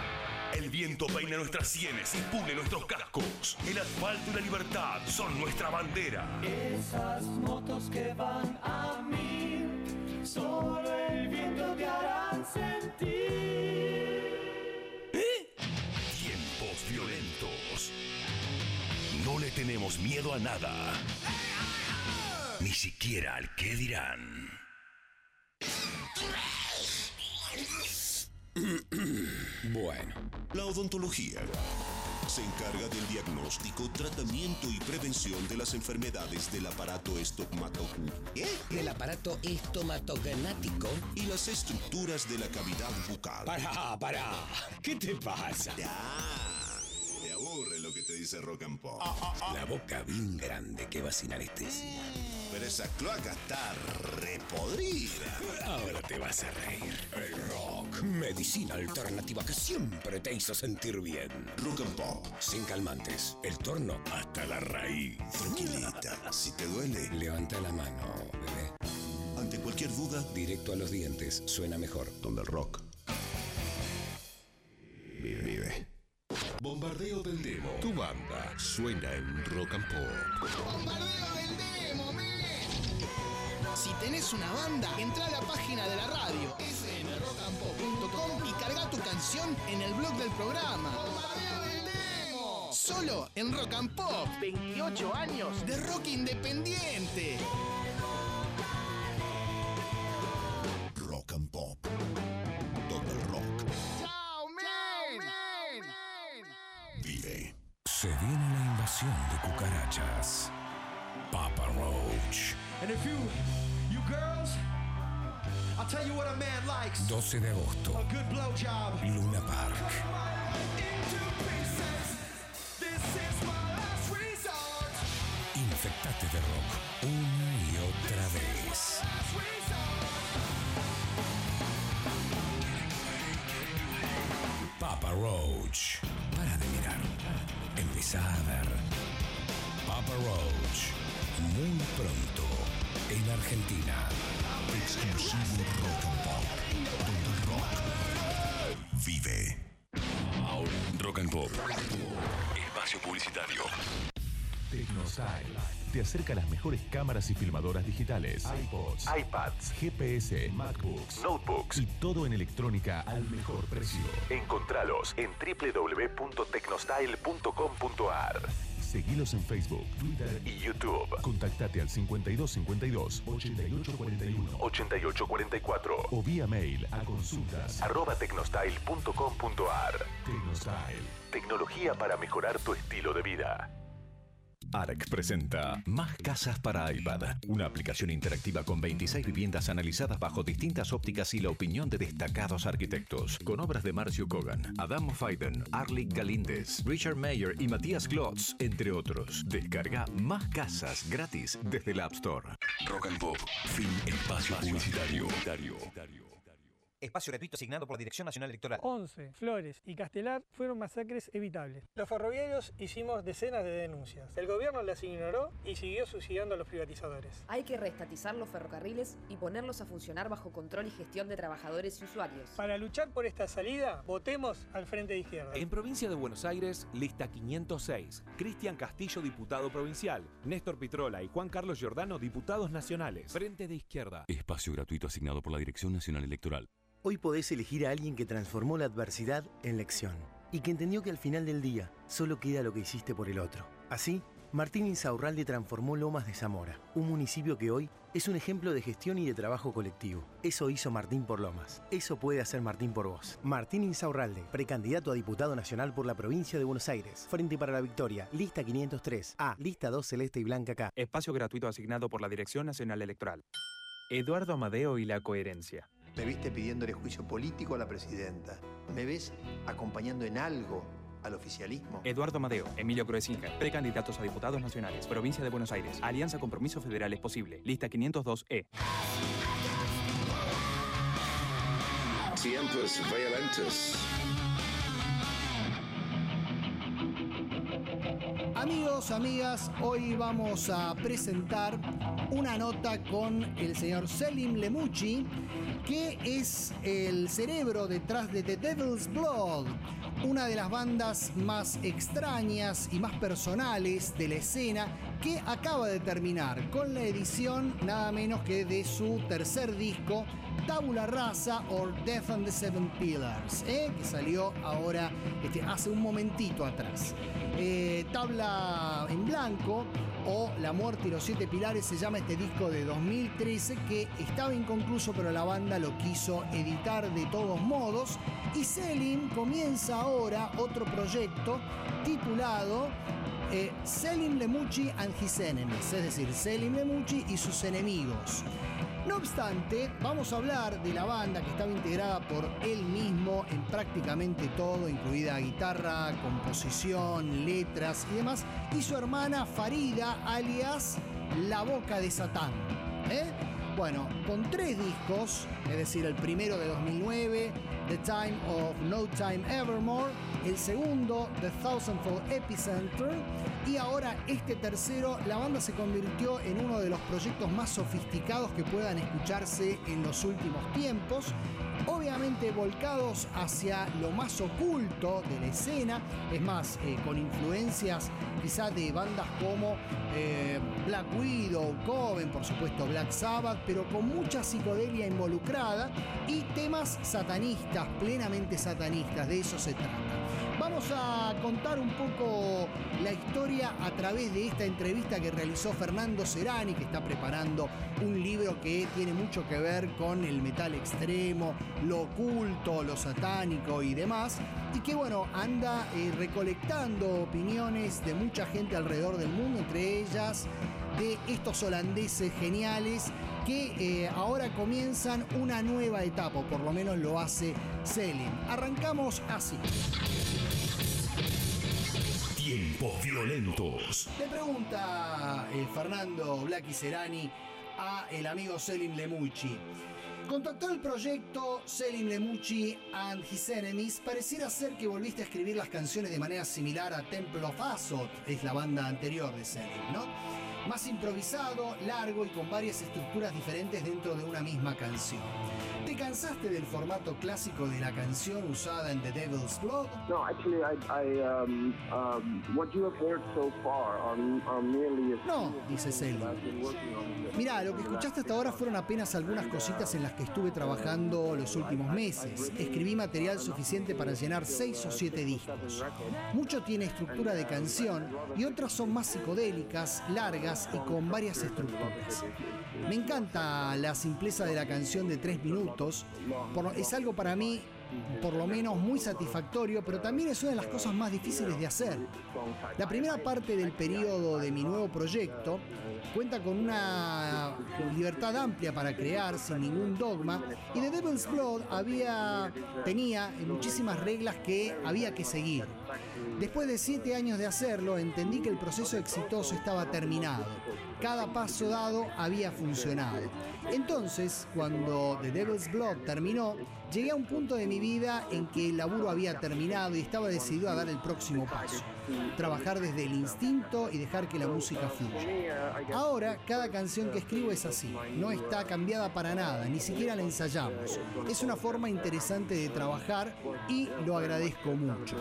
El viento peina nuestras sienes y pule nuestros cascos. El asfalto y la libertad son nuestra bandera. Esas motos que van a mí, solo el viento te harán sentir. ¿Eh? Tiempos violentos. No le tenemos miedo a nada. Ni siquiera al qué dirán. Bueno. La odontología se encarga del diagnóstico, tratamiento y prevención de las enfermedades del aparato estomatognático. ¿Eh? Del aparato estomatognático. Y las estructuras de la cavidad bucal. Pará, pará. ¿Qué te pasa? Ya. Te aburre lo que te dice Rock and Pop. Ah, ah, ah. La boca bien grande que va sin anestesia. Pero esa cloaca está repodrida. Ahora te vas a reír. El rock. Medicina alternativa que siempre te hizo sentir bien. Rock and Pop. Sin calmantes. El torno hasta la raíz. Tranquilita. Si te duele, levanta la mano, bebé. Ante cualquier duda, directo a los dientes. Suena mejor. Donde el rock vive. vive. Bombardeo del Demo. Tu banda suena en Rock and Pop. ¡Bombardeo del Demo, men! Si tenés una banda, entra a la página de la radio f m rock and pop punto com y carga tu canción en el blog del programa. ¡Bombardeo del Demo! Solo en Rock and Pop. veintiocho años de rock independiente. Rock and Pop. Todo el rock ¡Chao, men! vive. Se viene la invasión de cucarachas. Papa Roach. And if you, you girls, I'll tell you what a man likes. doce de agosto. A good blowjob. Luna Park. Infectate de rock una y otra vez. Papa Roach. Para de mirar. Empezá a ver. Papa Roach. Muy pronto. En Argentina. Exclusivo Rock and Pop. Donde el rock vive. Ahora, Rock and Pop. Espacio publicitario. Tecnostyle te acerca a las mejores cámaras y filmadoras digitales, iPods, iPads, G P S, MacBooks, notebooks y todo en electrónica al mejor precio. Encontralos en doble u doble u doble u punto tecnostyle punto com punto a r. Seguilos en Facebook, Twitter y YouTube. Contactate al cincuenta y dos cincuenta y dos, ochenta y ocho cuarenta y uno, ochenta y ocho cuarenta y cuatro o vía mail a consultas arroba tecnostyle punto com punto a r. Tecnostyle. Tecnología para mejorar tu estilo de vida. A R C presenta Más Casas para iPad, una aplicación interactiva con veintiséis viviendas analizadas bajo distintas ópticas y la opinión de destacados arquitectos, con obras de Marcio Kogan, Adam Faiden, Arlik Galíndez, Richard Mayer y Matías Klotz, entre otros. Descarga Más Casas gratis desde la App Store. Rock and Pop, fin espacio publicitario. Espacio gratuito asignado por la Dirección Nacional Electoral. Once, Flores y Castelar fueron masacres evitables. Los ferroviarios hicimos decenas de denuncias. El gobierno las ignoró y siguió subsidiando a los privatizadores. Hay que reestatizar los ferrocarriles y ponerlos a funcionar bajo control y gestión de trabajadores y usuarios. Para luchar por esta salida, votemos al Frente de Izquierda. En Provincia de Buenos Aires, lista quinientos seis. Cristian Castillo, diputado provincial. Néstor Pitrola y Juan Carlos Giordano, diputados nacionales. Frente de Izquierda. Espacio gratuito asignado por la Dirección Nacional Electoral. Hoy podés elegir a alguien que transformó la adversidad en lección y que entendió que al final del día solo queda lo que hiciste por el otro. Así, Martín Insaurralde transformó Lomas de Zamora, un municipio que hoy es un ejemplo de gestión y de trabajo colectivo. Eso hizo Martín por Lomas. Eso puede hacer Martín por vos. Martín Insaurralde, precandidato a diputado nacional por la provincia de Buenos Aires. Frente para la Victoria, lista quinientos tres. A, lista dos celeste y blanca K. Espacio gratuito asignado por la Dirección Nacional Electoral. Eduardo Amadeo y la coherencia. Me viste pidiéndole juicio político a la presidenta. ¿Me ves acompañando en algo al oficialismo? Eduardo Amadeo, Emilio Croesinga, precandidatos a diputados nacionales, Provincia de Buenos Aires, Alianza Compromiso Federal es posible, lista quinientos dos E. Tiempos violentos. Amigos, amigas, hoy vamos a presentar una nota con el señor Selim Lemuchi, que es el cerebro detrás de The Devil's Blood, una de las bandas más extrañas y más personales de la escena, que acaba de terminar con la edición nada menos que de su tercer disco, Tabula Rasa or Death on the Seven Pillars, ¿eh? que salió ahora este, hace un momentito atrás. Eh, tabla en blanco, o La muerte y los siete pilares se llama este disco de dos mil trece, que estaba inconcluso, pero la banda lo quiso editar de todos modos. Y Selim comienza ahora otro proyecto titulado eh, Selim Lemucci and His Enemies, es decir, Selim Lemucci y sus enemigos. No obstante, vamos a hablar de la banda, que estaba integrada por él mismo en prácticamente todo, incluida guitarra, composición, letras y demás, y su hermana Farida, alias La Boca de Satán. ¿Eh? Bueno, con tres discos, es decir, el primero de dos mil nueve, The Time of No Time Evermore, el segundo, The Thousandfold Epicenter, y ahora este tercero, la banda se convirtió en uno de los proyectos más sofisticados que puedan escucharse en los últimos tiempos, obviamente volcados hacia lo más oculto de la escena, es más, eh, con influencias quizá de bandas como eh, Black Widow, Coven, por supuesto Black Sabbath, pero con mucha psicodelia involucrada y temas satanistas, plenamente satanistas, de eso se trata. Vamos a contar un poco la historia a través de esta entrevista que realizó Fernando Serani, que está preparando un libro que tiene mucho que ver con el metal extremo, lo oculto, lo satánico y demás, y que bueno, anda eh, recolectando opiniones de mucha gente alrededor del mundo, entre ellas de estos holandeses geniales que eh, ahora comienzan una nueva etapa, o por lo menos lo hace Selim. Arrancamos así. Tiempos violentos. Le pregunta eh, Fernando Blacky Serani a el amigo Selim Lemucci. Contactó el proyecto Selim Lemucci and His Enemies. Pareciera ser que volviste a escribir las canciones de manera similar a Temple of Azot, es la banda anterior de Selim, ¿no? Más improvisado, largo y con varias estructuras diferentes dentro de una misma canción. ¿Te cansaste del formato clásico de la canción usada en The Devil's Blood? No, actually, I, I, um, um, what you have heard so far are, are merely a... No, dice Selim. Mirá, lo que escuchaste hasta ahora fueron apenas algunas cositas en las que estuve trabajando los últimos meses. Escribí material suficiente para llenar seis o siete discos. Mucho tiene estructura de canción y otras son más psicodélicas, largas y con varias estructuras. Me encanta la simpleza de la canción de tres minutos. Por, es algo para mí, por lo menos, muy satisfactorio, pero también es una de las cosas más difíciles de hacer. La primera parte del periodo de mi nuevo proyecto cuenta con una libertad amplia para crear sin ningún dogma, y The Devil's Blood había, tenía muchísimas reglas que había que seguir. Después de siete años de hacerlo, entendí que el proceso exitoso estaba terminado. Cada paso dado había funcionado. Entonces, cuando The Devil's Blood terminó, llegué a un punto de mi vida en que el laburo había terminado y estaba decidido a dar el próximo paso. Trabajar desde el instinto y dejar que la música fluya. Ahora, cada canción que escribo es así. No está cambiada para nada, ni siquiera la ensayamos. Es una forma interesante de trabajar y lo agradezco mucho.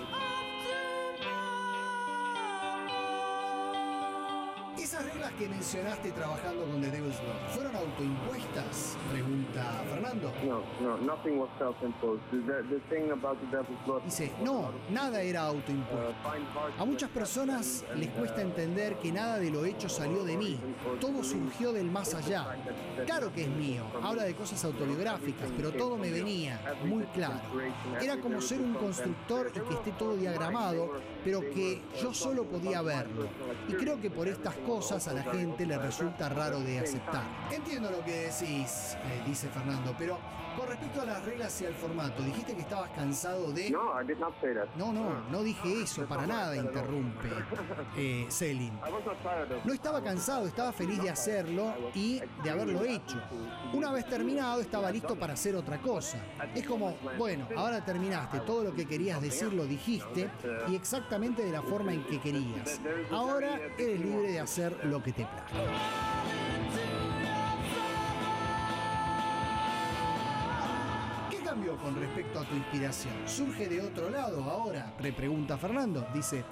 ¿Esas reglas que mencionaste trabajando con The Devil's Blood fueron autoimpuestas? Pregunta Fernando. No, no, nothing was self-imposed. The, the thing about The Devil's Blood... Dice, no, nada era autoimpuesto. A muchas personas les cuesta entender que nada de lo hecho salió de mí. Todo surgió del más allá. Claro que es mío, habla de cosas autobiográficas, pero todo me venía muy claro. Era como ser un constructor y que esté todo diagramado, pero que yo solo podía verlo. Y creo que por estas cosas a la gente le resulta raro de aceptar. Entiendo lo que decís, eh, dice Fernando, pero con respecto a las reglas y al formato, dijiste que estabas cansado de... No, I did not say that. No, no, no dije eso, para nada, interrumpe eh, Selim. No estaba cansado, estaba feliz de hacerlo y de haberlo hecho. Una vez terminado, estaba listo para hacer otra cosa. Es como, bueno, ahora terminaste, todo lo que querías decir lo dijiste y exactamente de la forma en que querías. Ahora eres libre de hacer lo que te plazca. ¿Qué cambió con respecto a tu inspiración? ¿Surge de otro lado ahora? Repregunta Fernando. Dice,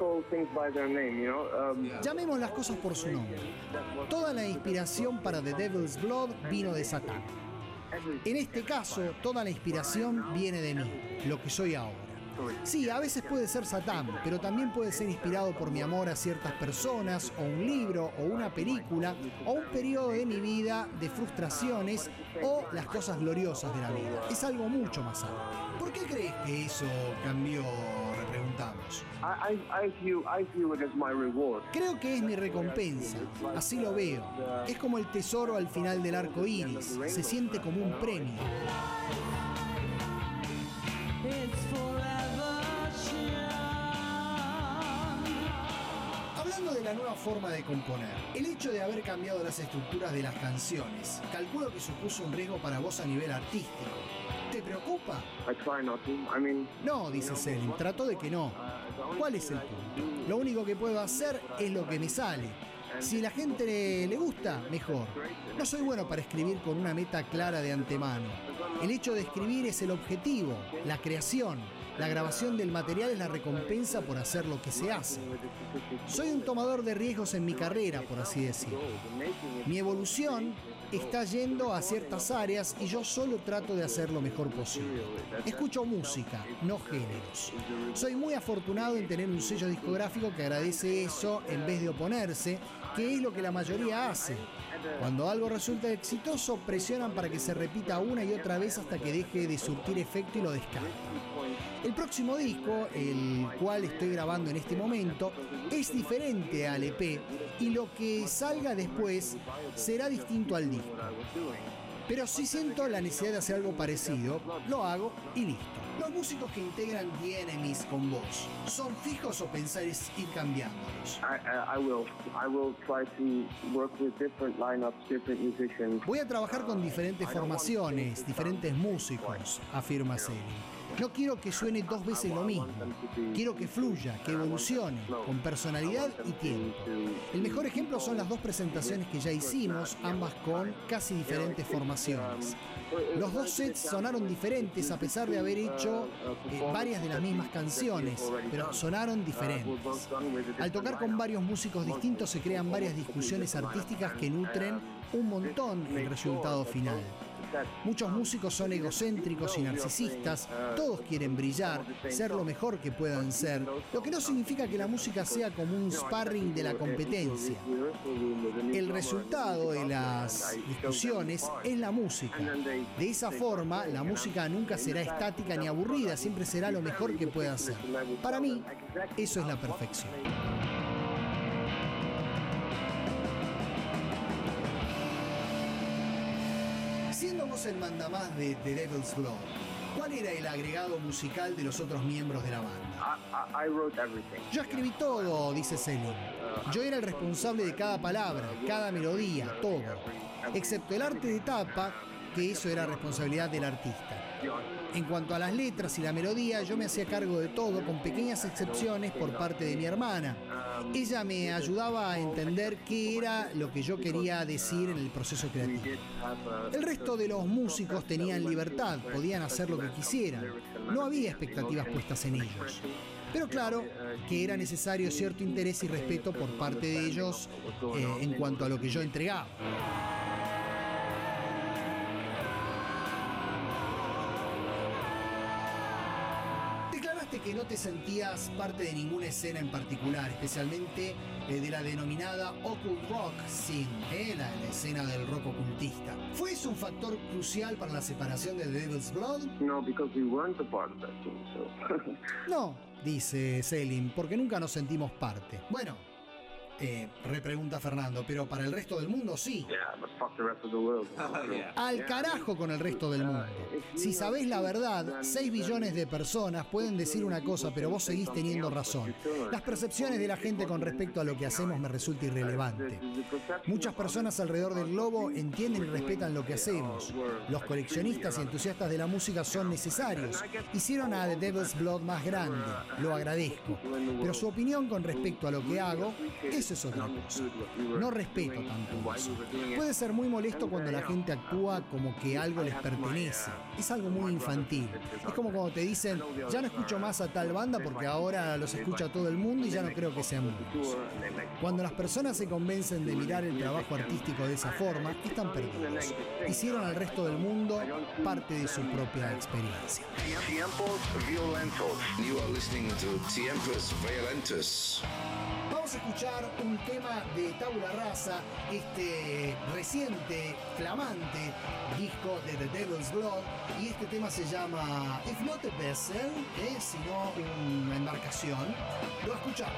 llamemos las cosas por su nombre. Toda la inspiración para The Devil's Blood vino de Satán. En este caso, toda la inspiración viene de mí, lo que soy ahora. Sí, a veces puede ser Satán, pero también puede ser inspirado por mi amor a ciertas personas, o un libro, o una película, o un periodo de mi vida de frustraciones, o las cosas gloriosas de la vida. Es algo mucho más alto. ¿Por qué crees que eso cambió? Repreguntamos. I, I, feel, I feel it as my reward. Creo que es mi recompensa, así lo veo. Es como el tesoro al final del arco iris, se siente como un premio. Hablando de la nueva forma de componer, el hecho de haber cambiado las estructuras de las canciones, calculo que supuso un riesgo para vos a nivel artístico. ¿Te preocupa? I try not to. I mean, no, dice Selin, trato de que no. ¿Cuál es el punto? Lo único que puedo hacer es lo que me sale. Si la gente le, le gusta, mejor. No soy bueno para escribir con una meta clara de antemano. El hecho de escribir es el objetivo, la creación. La grabación del material es la recompensa por hacer lo que se hace. Soy un tomador de riesgos en mi carrera, por así decirlo. Mi evolución está yendo a ciertas áreas y yo solo trato de hacer lo mejor posible. Escucho música, no géneros. Soy muy afortunado en tener un sello discográfico que agradece eso en vez de oponerse, que es lo que la mayoría hace. Cuando algo resulta exitoso, presionan para que se repita una y otra vez hasta que deje de surtir efecto y lo descartan. El próximo disco, el cual estoy grabando en este momento, es diferente al E P y lo que salga después será distinto al disco. Pero si siento la necesidad de hacer algo parecido, lo hago y listo. Los músicos que integran The Enemies con vos, ¿son fijos o pensáis ir cambiándolos? I, I will. I will try to work with different lineups, different musicians. Voy a trabajar con diferentes formaciones, diferentes músicos, afirma Selin. No quiero que suene dos veces lo mismo. Quiero que fluya, que evolucione, con personalidad y tiempo. El mejor ejemplo son las dos presentaciones que ya hicimos, ambas con casi diferentes formaciones. Los dos sets sonaron diferentes a pesar de haber hecho eh, varias de las mismas canciones, pero sonaron diferentes. Al tocar con varios músicos distintos se crean varias discusiones artísticas que nutren un montón el resultado final. Muchos músicos son egocéntricos y narcisistas, todos quieren brillar, ser lo mejor que puedan ser, lo que no significa que la música sea como un sparring de la competencia. El resultado de las discusiones es la música. De esa forma, la música nunca será estática ni aburrida, siempre será lo mejor que pueda ser. Para mí, eso es la perfección. Siendo vos el mandamás de The Devil's Blood, ¿cuál era el agregado musical de los otros miembros de la banda? I, I wrote everything. Yo escribí todo, dice Selin. Yo era el responsable de cada palabra, cada melodía, todo. Excepto el arte de tapa, que eso era responsabilidad del artista. En cuanto a las letras y la melodía, yo me hacía cargo de todo, con pequeñas excepciones por parte de mi hermana. Ella me ayudaba a entender qué era lo que yo quería decir en el proceso creativo. El resto de los músicos tenían libertad, podían hacer lo que quisieran. No había expectativas puestas en ellos. Pero claro que era necesario cierto interés y respeto por parte de ellos eh, en cuanto a lo que yo entregaba. Que no te sentías parte de ninguna escena en particular, especialmente eh, de la denominada occult rock scene, eh, la, la escena del rock ocultista. ¿Fue eso un factor crucial para la separación de The Devil's Blood? No, because we weren't a part of that scene, so. No, dice Selin, porque nunca nos sentimos parte. Bueno, eh, repregunta Fernando, pero para el resto del mundo sí. Yeah, but fuck the rest of the world. Al carajo con el resto del mundo. Si sabés la verdad, seis billones de personas pueden decir una cosa, pero vos seguís teniendo razón. Las percepciones de la gente con respecto a lo que hacemos me resulta irrelevante. Muchas personas alrededor del globo entienden y respetan lo que hacemos. Los coleccionistas y entusiastas de la música son necesarios. Hicieron a The Devil's Blood más grande, lo agradezco. Pero su opinión con respecto a lo que hago, eso eso es otra cosa. No respeto tanto eso. Puede ser muy molesto cuando la gente actúa como que algo les pertenece. Es algo muy infantil. Es como cuando te dicen, ya no escucho más a tal banda porque ahora los escucha todo el mundo y ya no creo que sean buenos. Cuando las personas se convencen de mirar el trabajo artístico de esa forma, están perdidos. Hicieron al resto del mundo parte de su propia experiencia. Tiempos violentos. You are listening to Tiempos Violentos. Vamos a escuchar un tema de Tabula Rasa, este reciente, flamante disco de The Devil's Blood, y este tema se llama If Not a Vessel, eh, sino una embarcación. Lo escuchamos.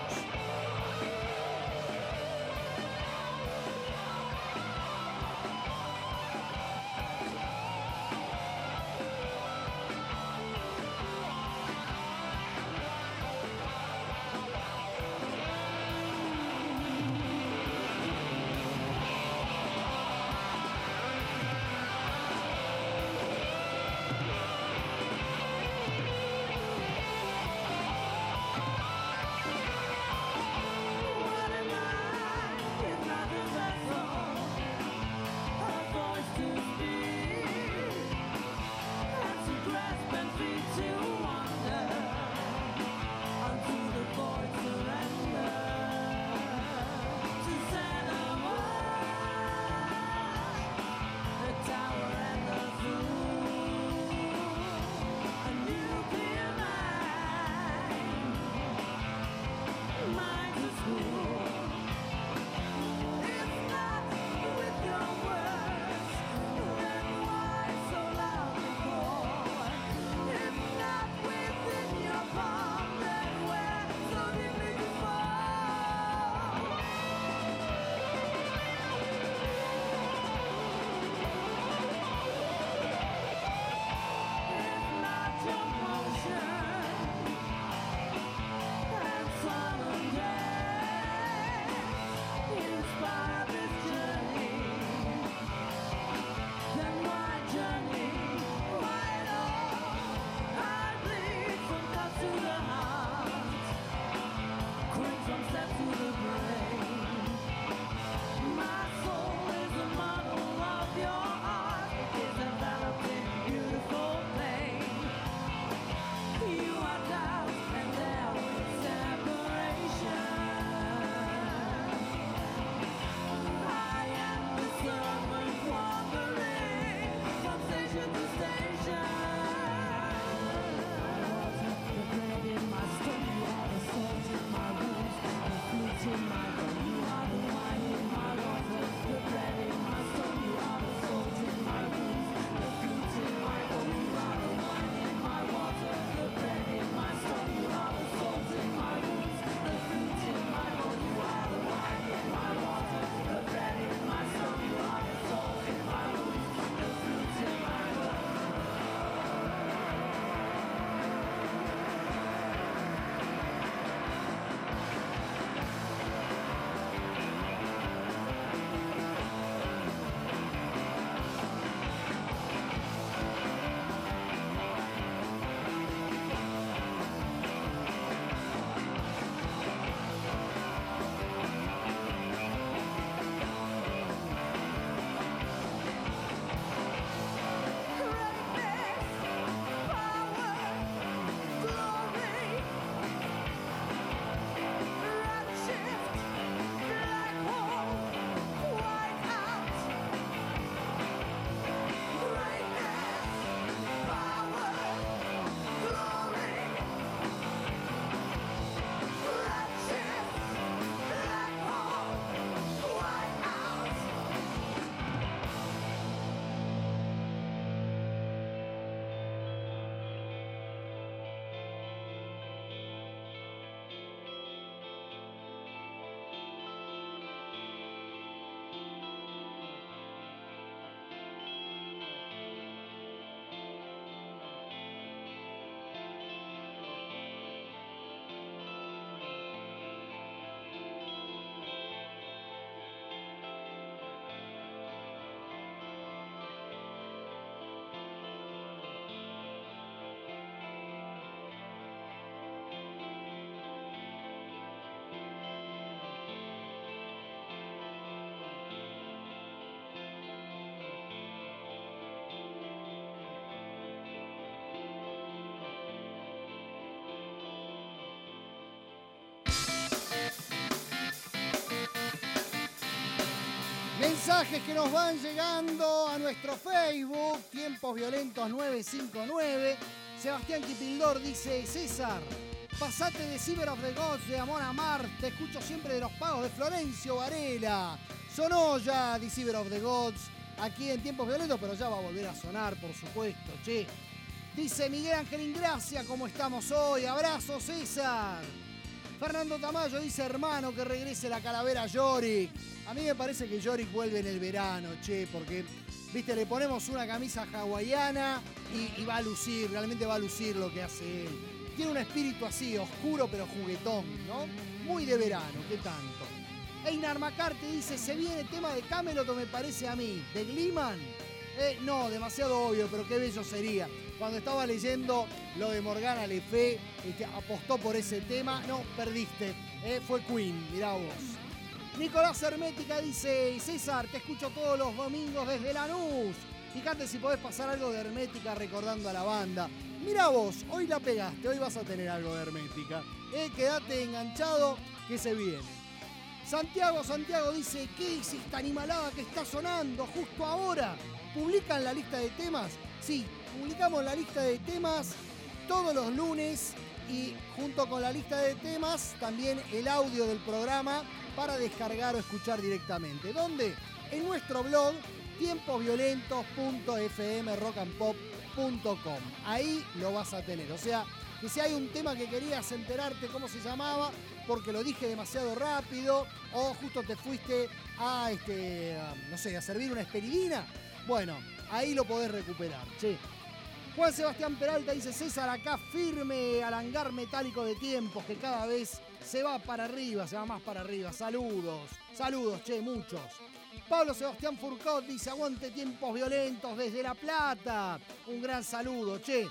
Mensajes que nos van llegando a nuestro Facebook, Tiempos Violentos nueve cinco nueve. Sebastián Kipildor dice, César, pasate de Cyber of the Gods, de Amor a Mar, te escucho siempre de los pagos de Florencio Varela. Sonó ya The Cyber of the Gods aquí en Tiempos Violentos, pero ya va a volver a sonar, por supuesto, che. Dice Miguel Ángel Ingracia, ¿cómo estamos hoy? Abrazo, César. Fernando Tamayo dice, hermano, que regrese la calavera Yorick. A mí me parece que Yorick vuelve en el verano, che, porque, viste, le ponemos una camisa hawaiana y, y va a lucir, realmente va a lucir lo que hace él. Tiene un espíritu así, oscuro pero juguetón, ¿no? Muy de verano, ¿qué tanto? Einar McCarthy dice, se viene tema de Camelot, me parece a mí. ¿De Gleeman? Eh, no, demasiado obvio, pero qué bello sería. Cuando estaba leyendo lo de Morgana Le Fay, este, apostó por ese tema. No, perdiste. Eh, fue Queen, mirá vos. Nicolás Hermética dice, César, te escucho todos los domingos desde Lanús. Fíjate si podés pasar algo de Hermética recordando a la banda. Mirá vos, hoy la pegaste, hoy vas a tener algo de Hermética. Eh, quédate enganchado que se viene. Santiago, Santiago dice, ¿qué es esta animalada que está sonando justo ahora? ¿Publican la lista de temas? Sí, publicamos la lista de temas todos los lunes y junto con la lista de temas también el audio del programa para descargar o escuchar directamente. ¿Dónde? En nuestro blog tiempos violentos punto f m rock and pop punto com. Ahí lo vas a tener. O sea, que si hay un tema que querías enterarte cómo se llamaba, porque lo dije demasiado rápido, o justo te fuiste a, este, a, no sé, a servir una esperidina, bueno, ahí lo podés recuperar, che. Juan Sebastián Peralta dice, César, acá firme al hangar metálico de Tiempos, que cada vez se va para arriba, se va más para arriba. Saludos, saludos, che, muchos. Pablo Sebastián Furcot dice, aguante Tiempos Violentos desde La Plata. Un gran saludo, che.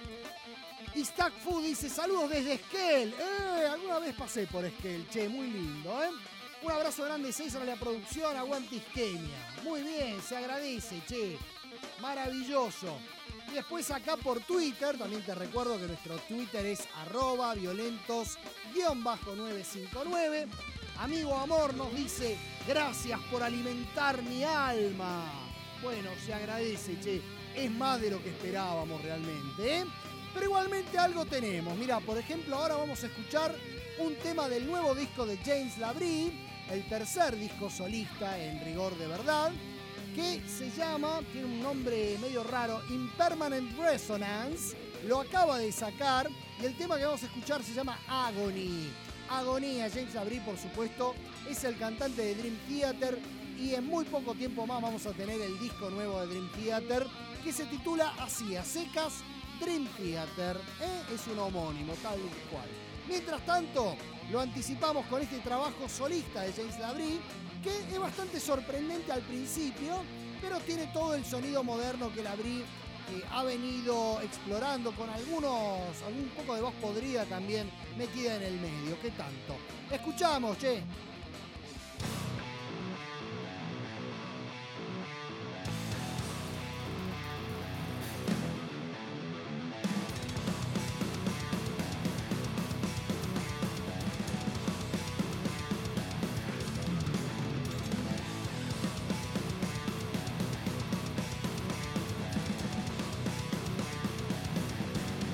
Y Stack Food dice, saludos desde Esquel. Eh, alguna vez pasé por Esquel, che, muy lindo, ¿eh? Un abrazo grande, César, a la producción, aguante Isquemia. Muy bien, se agradece, che. Maravilloso. Y después acá por Twitter, también te recuerdo que nuestro Twitter es arroba violentos guión bajo nueve cinco nueve. Amigo Amor nos dice, gracias por alimentar mi alma. Bueno, se agradece, che. Es más de lo que esperábamos realmente, ¿eh? Pero igualmente algo tenemos. Mirá, por ejemplo, ahora vamos a escuchar un tema del nuevo disco de James Labrie, el tercer disco solista en rigor de verdad, que se llama, tiene un nombre medio raro, Impermanent Resonance. Lo acaba de sacar y el tema que vamos a escuchar se llama Agony. Agonía. James Labrie, por supuesto, es el cantante de Dream Theater y en muy poco tiempo más vamos a tener el disco nuevo de Dream Theater que se titula así, a secas, Dream Theater. ¿eh? Es un homónimo, tal cual. Mientras tanto, lo anticipamos con este trabajo solista de James Labrie, que es bastante sorprendente al principio, pero tiene todo el sonido moderno que Labrie eh, ha venido explorando, con algunos, algún poco de voz podrida también metida en el medio. ¿Qué tanto? Escuchamos, che.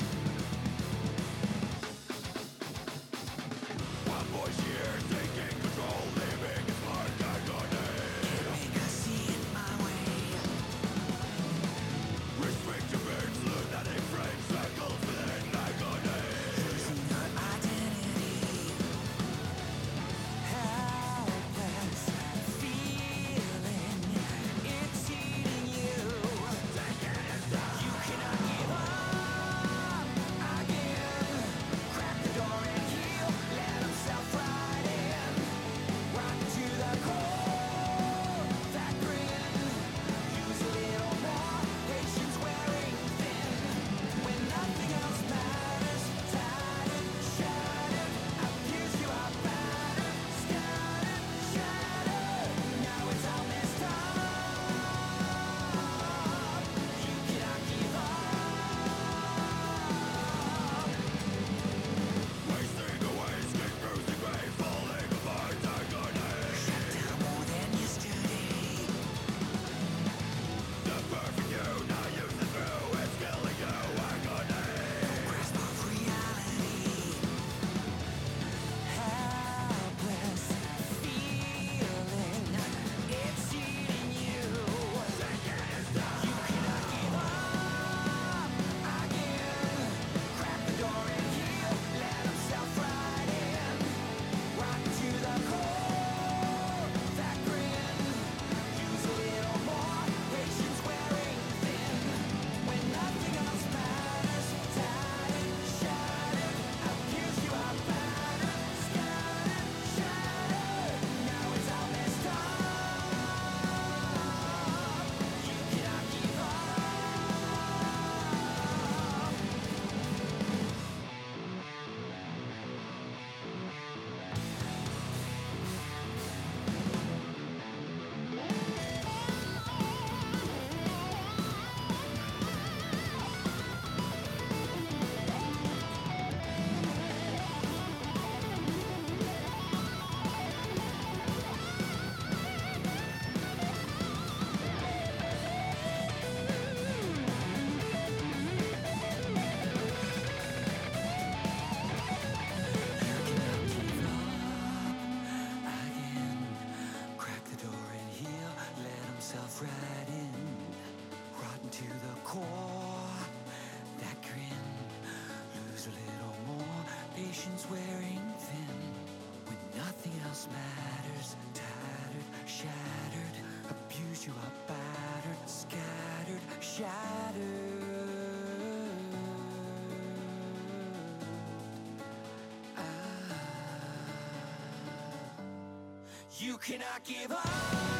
Boys here thinking to the core. That grin, lose a little more patience wearing thin. When nothing else matters, tattered, shattered, abused you are battered, scattered, shattered. Ah. You cannot give up.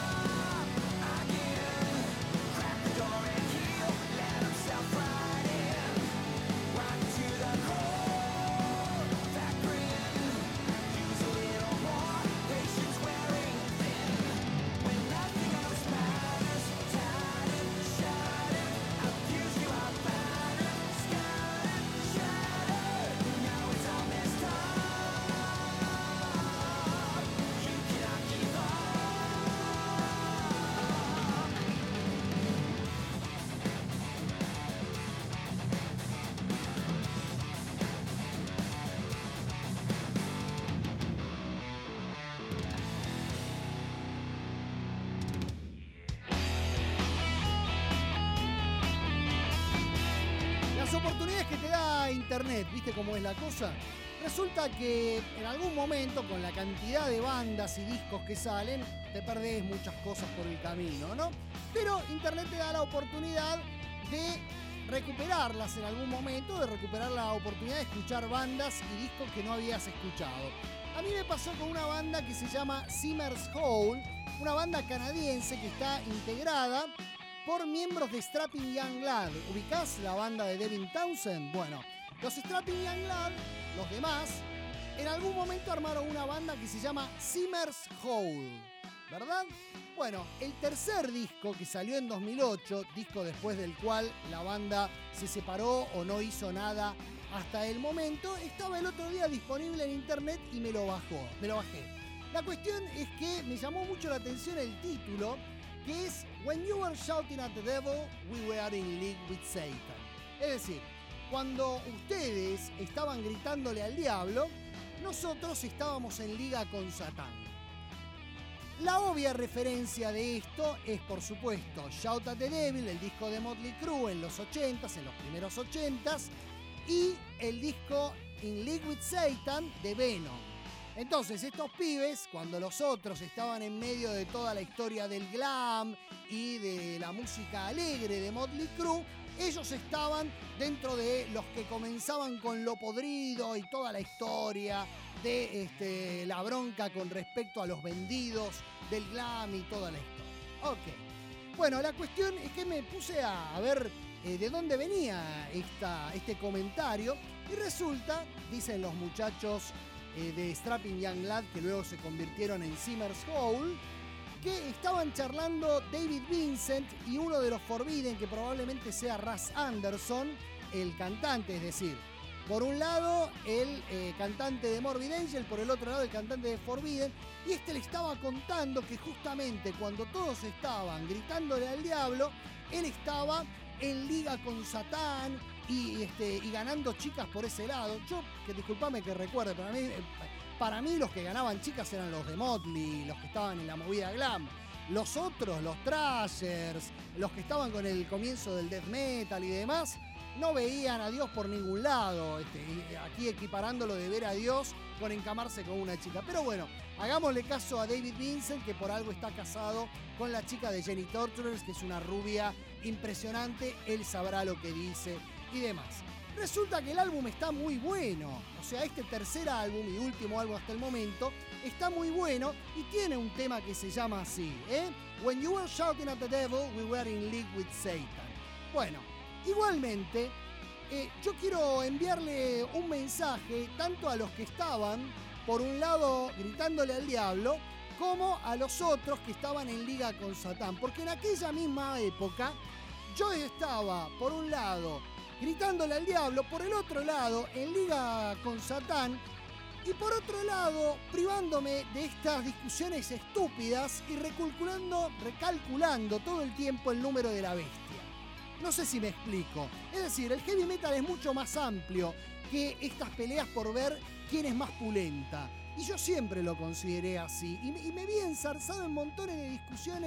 Oportunidades que te da internet, ¿viste cómo es la cosa? Resulta que en algún momento, con la cantidad de bandas y discos que salen, te perdés muchas cosas por el camino, ¿no? Pero internet te da la oportunidad de recuperarlas en algún momento, de recuperar la oportunidad de escuchar bandas y discos que no habías escuchado. A mí me pasó con una banda que se llama Simmers Hole, una banda canadiense que está integrada por miembros de Strapping Young Lad. ¿Ubicás la banda de Devin Townsend? Bueno, los Strapping Young Lad, los demás, en algún momento armaron una banda que se llama Simmers Hole, ¿verdad? Bueno, el tercer disco que salió en dos mil ocho, disco después del cual la banda se separó o no hizo nada hasta el momento, estaba el otro día disponible en internet y me lo bajó, me lo bajé. La cuestión es que me llamó mucho la atención el título, que es When you were shouting at the devil, we were in league with Satan. Es decir, cuando ustedes estaban gritándole al diablo, nosotros estábamos en liga con Satán. La obvia referencia de esto es, por supuesto, Shout at the Devil, el disco de Motley Crue en los ochentas, en los primeros ochentas, y el disco In League with Satan de Venom. Entonces, estos pibes, cuando los otros estaban en medio de toda la historia del glam y de la música alegre de Motley Crue, ellos estaban dentro de los que comenzaban con lo podrido y toda la historia de este, la bronca con respecto a los vendidos del glam y toda la historia. Ok. Bueno, la cuestión es que me puse a, a ver eh, de dónde venía esta, este comentario y resulta, dicen los muchachos Eh, de Strapping Young Lad, que luego se convirtieron en Simmers Hole, que estaban charlando David Vincent y uno de los Forbidden, que probablemente sea Russ Anderson, el cantante, es decir, por un lado el eh, cantante de Morbid Angel, por el otro lado el cantante de Forbidden, y este le estaba contando que justamente cuando todos estaban gritándole al diablo, él estaba en liga con Satán y, este, y ganando chicas por ese lado. Yo, que disculpame que recuerde, para mí, para mí los que ganaban chicas eran los de Motley, los que estaban en la movida glam. Los otros, los Thrashers, los que estaban con el comienzo del death metal y demás, no veían a Dios por ningún lado. Este, aquí equiparándolo de ver a Dios con encamarse con una chica. Pero bueno, hagámosle caso a David Vincent, que por algo está casado con la chica de Jenny Torturers, que es una rubia impresionante. Él sabrá lo que dice y demás. Resulta que el álbum está muy bueno. O sea, este tercer álbum y último álbum hasta el momento está muy bueno y tiene un tema que se llama así, ¿eh? When you were shouting at the devil, we were in league with Satan. Bueno, igualmente, eh, yo quiero enviarle un mensaje tanto a los que estaban, por un lado, gritándole al diablo, como a los otros que estaban en liga con Satán. Porque en aquella misma época, yo estaba, por un lado, gritándole al diablo, por el otro lado, en liga con Satán, y por otro lado, privándome de estas discusiones estúpidas y recalculando, recalculando todo el tiempo el número de la bestia. No sé si me explico. Es decir, el heavy metal es mucho más amplio que estas peleas por ver quién es más pulenta. Y yo siempre lo consideré así. Y me, y me vi enzarzado en montones de discusiones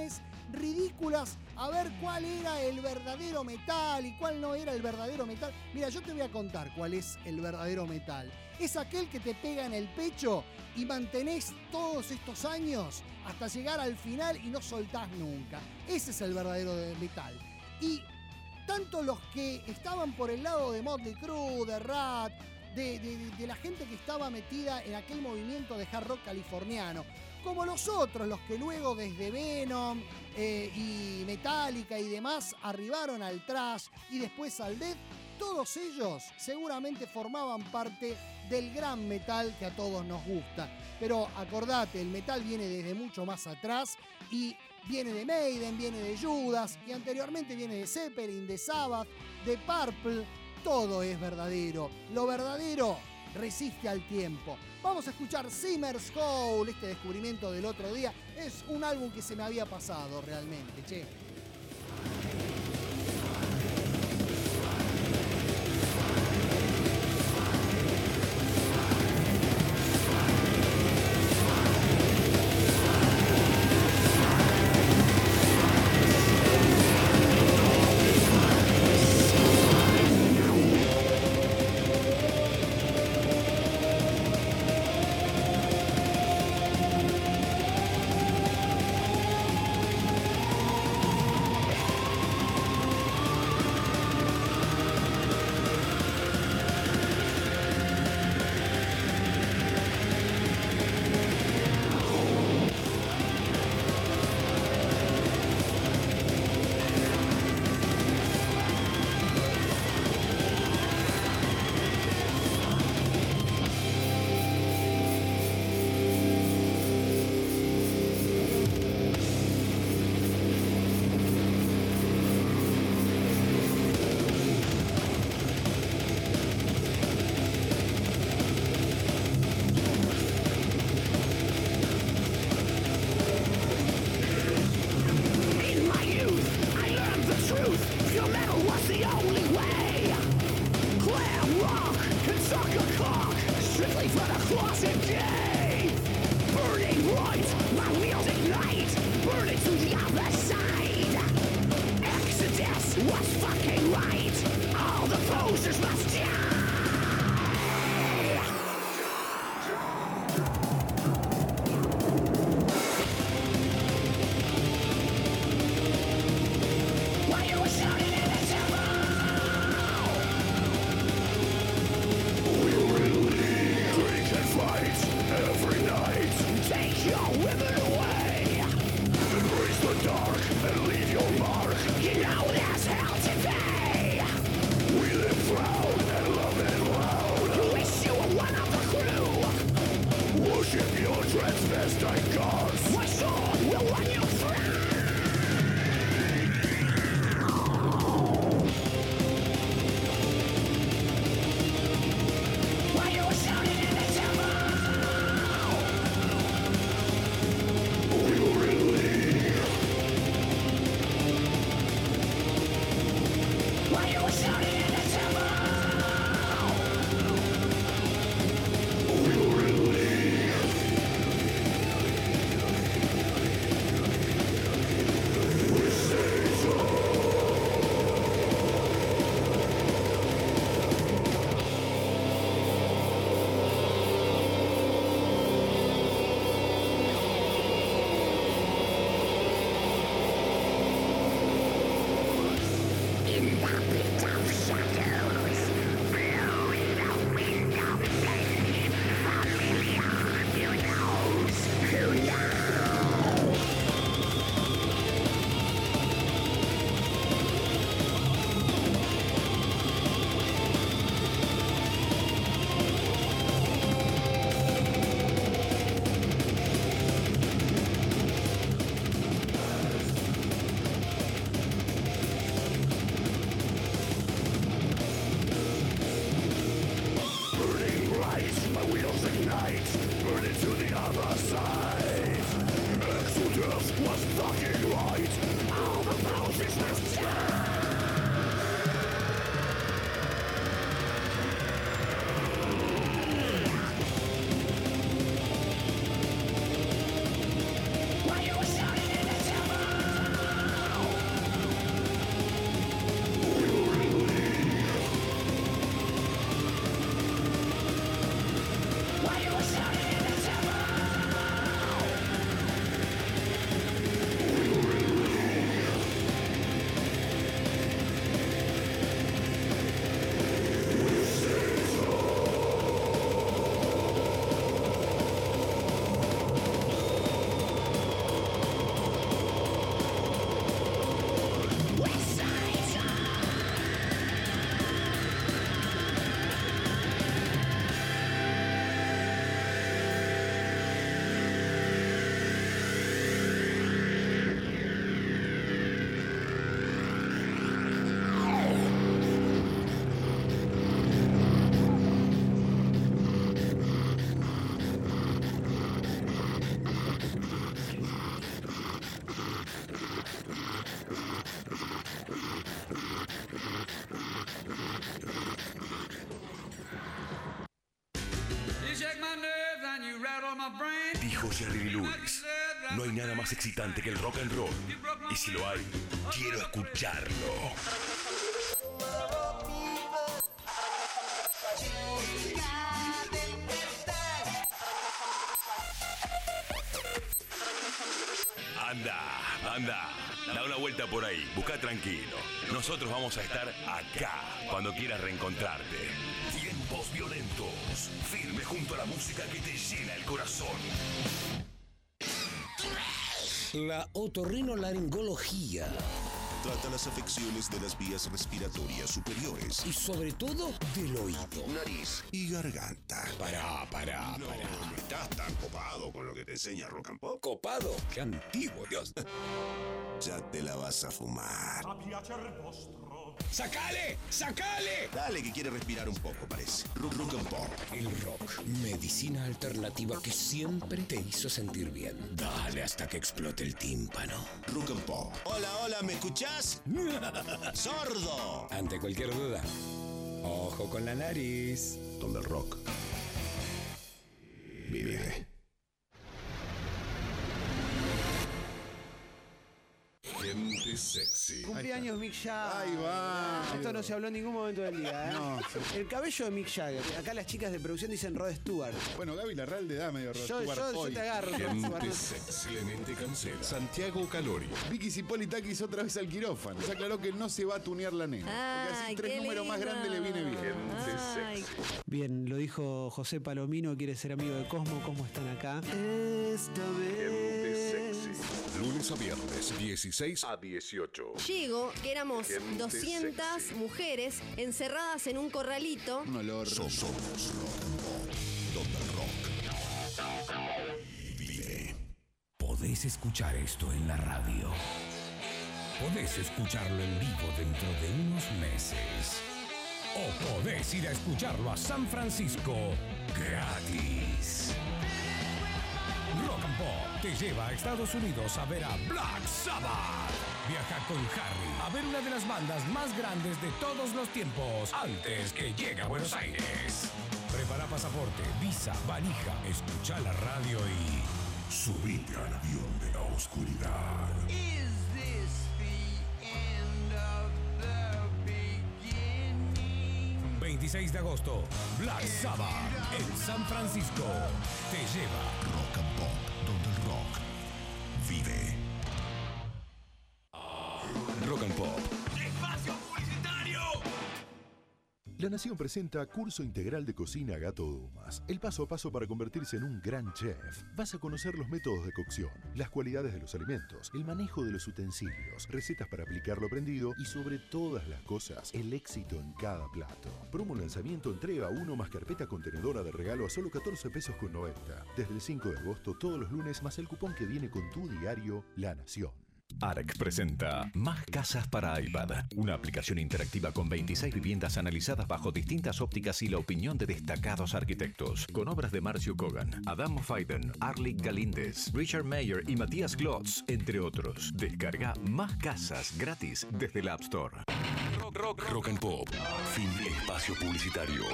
ridículas a ver cuál era el verdadero metal y cuál no era el verdadero metal. Mira, yo te voy a contar cuál es el verdadero metal. Es aquel que te pega en el pecho y mantenés todos estos años hasta llegar al final y no soltás nunca. Ese es el verdadero metal. Y tanto los que estaban por el lado de Motley Crue, de Ratt, de, de, de la gente que estaba metida en aquel movimiento de hard rock californiano, como los otros, los que luego desde Venom eh, y Metallica y demás arribaron al thrash y después al death, todos ellos seguramente formaban parte del gran metal que a todos nos gusta. Pero acordate, el metal viene desde mucho más atrás y viene de Maiden, viene de Judas y anteriormente viene de Zeppelin, de Sabbath, de Purple. Todo es verdadero. Lo verdadero resiste al tiempo. Vamos a escuchar Simmer's Call, este descubrimiento del otro día. Es un álbum que se me había pasado realmente, che. Dijo Jerry Lee Lewis, no hay nada más excitante que el rock and roll. Y si lo hay, quiero escucharlo. Anda, anda, da una vuelta por ahí, busca tranquilo. Nosotros vamos a estar acá cuando quieras reencontrarte. Tiempos violentos, firme junto a la música que te llena el corazón. La otorrinolaringología trata las afecciones de las vías respiratorias superiores y sobre todo del oído, nariz y garganta. Pará, pará, No, pará. no estás tan copado con lo que te enseña Rock and Pop. ¿Copado? ¡Qué antiguo, Dios! Ya te la vas a fumar. ¡Sacale! ¡Sacale! Dale, que quiere respirar un poco, parece. Rock, rock and Pop. El rock, medicina alternativa que siempre te hizo sentir bien. Dale hasta que explote el tímpano. Rock and Pop. Hola, hola, ¿me escuchás? ¡Sordo! Ante cualquier duda, ojo con la nariz. Donde el rock vive. Gente sexy. Cumpleaños Mick Jagger. Ahí va. Esto no se habló en ningún momento del día, ¿eh? No. El cabello de Mick Jagger. Acá las chicas de producción dicen Rod Stewart. Bueno, Gaby Larralde da medio Rod Yo, Stewart yo, yo hoy. te agarro, Rod Gente Stewart. sexy. Clemente Cancela. Santiago Calori. Vicky Cipolitakis otra vez al quirófano. Se aclaró que no se va a tunear la nena. Porque así Ay, tres qué números más lindo. grandes le viene bien. Gente Ay. sexy. Bien, lo dijo José Palomino, quiere ser amigo de Cosmo. ¿Cómo están acá? Esta Gente vez. sexy. Lunes a viernes, dieciséis a dieciocho. Llego, que éramos Gente doscientas sexy. mujeres encerradas en un corralito. Un olor. So- Somos Rock and Pop. Donde el rock vive. Podés escuchar esto en la radio. Podés escucharlo en vivo dentro de unos meses. O podés ir a escucharlo a San Francisco gratis. Rock and Pop te lleva a Estados Unidos a ver a Black Sabbath. Viaja con Harry a ver una de las bandas más grandes de todos los tiempos antes que llegue a Buenos Aires. Prepara pasaporte, visa, valija, escucha la radio y subite al avión de la oscuridad. veintiséis de agosto, Black Sabbath en San Francisco. Te lleva Rock and Pop. Donde el rock vive. Rock and Pop. ¡Espacio publicitario! La Nación presenta Curso Integral de Cocina Gato Dumas. El paso a paso para convertirse en un gran chef. Vas a conocer los métodos de cocción, las cualidades de los alimentos, el manejo de los utensilios, recetas para aplicar lo aprendido y sobre todas las cosas, el éxito en cada plato. Promo lanzamiento entrega uno más carpeta contenedora de regalo a solo catorce pesos con noventa. Desde el cinco de agosto todos los lunes más el cupón que viene con tu diario La Nación. ARC presenta Más Casas para iPad, una aplicación interactiva con veintiséis viviendas analizadas bajo distintas ópticas y la opinión de destacados arquitectos, con obras de Marcio Kogan, Adam Faiden, Arlik Galíndez, Richard Mayer y Matías Klotz, entre otros. Descarga Más Casas gratis desde el App Store. Rock, rock, rock and Pop. Fin de espacio publicitario.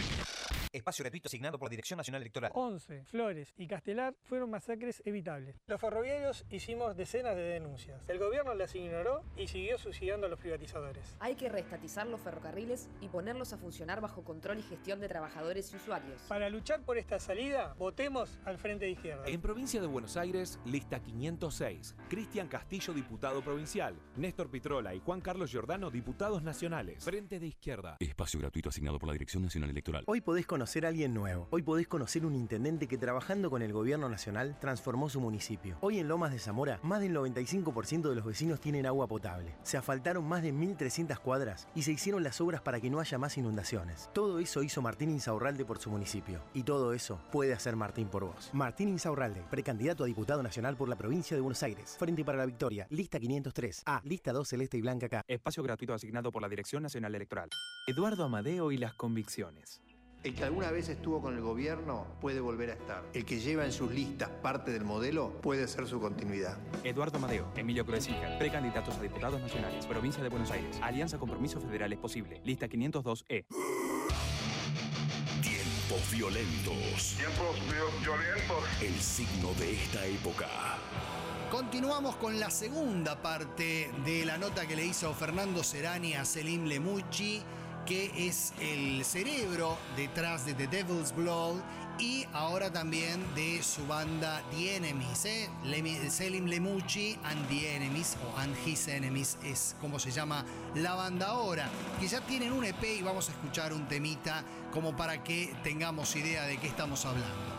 Espacio gratuito asignado por la Dirección Nacional Electoral. once, Flores y Castelar fueron masacres evitables. Los ferroviarios hicimos decenas de denuncias. El gobierno las ignoró y siguió subsidiando a los privatizadores. Hay que reestatizar los ferrocarriles y ponerlos a funcionar bajo control y gestión de trabajadores y usuarios. Para luchar por esta salida, votemos al Frente de Izquierda. En Provincia de Buenos Aires, lista quinientos seis. Cristian Castillo, diputado provincial. Néstor Pitrola y Juan Carlos Giordano, diputados nacionales. Frente de Izquierda. Espacio gratuito asignado por la Dirección Nacional Electoral. Hoy podés conocer a alguien nuevo. Hoy podés conocer un intendente que trabajando con el gobierno nacional transformó su municipio. Hoy en Lomas de Zamora, más del noventa y cinco por ciento de los vecinos tienen agua potable. Se asfaltaron más de mil trescientas cuadras y se hicieron las obras para que no haya más inundaciones. Todo eso hizo Martín Insaurralde por su municipio. Y todo eso puede hacer Martín por vos. Martín Insaurralde, precandidato a diputado nacional por la provincia de Buenos Aires. Frente para la Victoria, lista quinientos tres. A, lista dos celeste y blanca K. Espacio gratuito asignado por la Dirección Nacional Electoral. Eduardo Amadeo y las convicciones. El que alguna vez estuvo con el gobierno puede volver a estar. El que lleva en sus listas parte del modelo puede ser su continuidad. Eduardo Amadeo, Emilio Croesija, precandidatos a diputados nacionales, Provincia de Buenos Aires, Alianza Compromiso Federal es posible, lista quinientos dos E. Tiempo Tiempos violentos. Tiempos violentos. El signo de esta época. Continuamos con la segunda parte de la nota que le hizo Fernando Serani a Selim Lemucci, que es el cerebro detrás de The Devil's Blood y ahora también de su banda The Enemies. ¿eh? Le- Selim Lemucci and The Enemies, o And His Enemies es como se llama la banda ahora, que ya tienen un E P y vamos a escuchar un temita como para que tengamos idea de qué estamos hablando.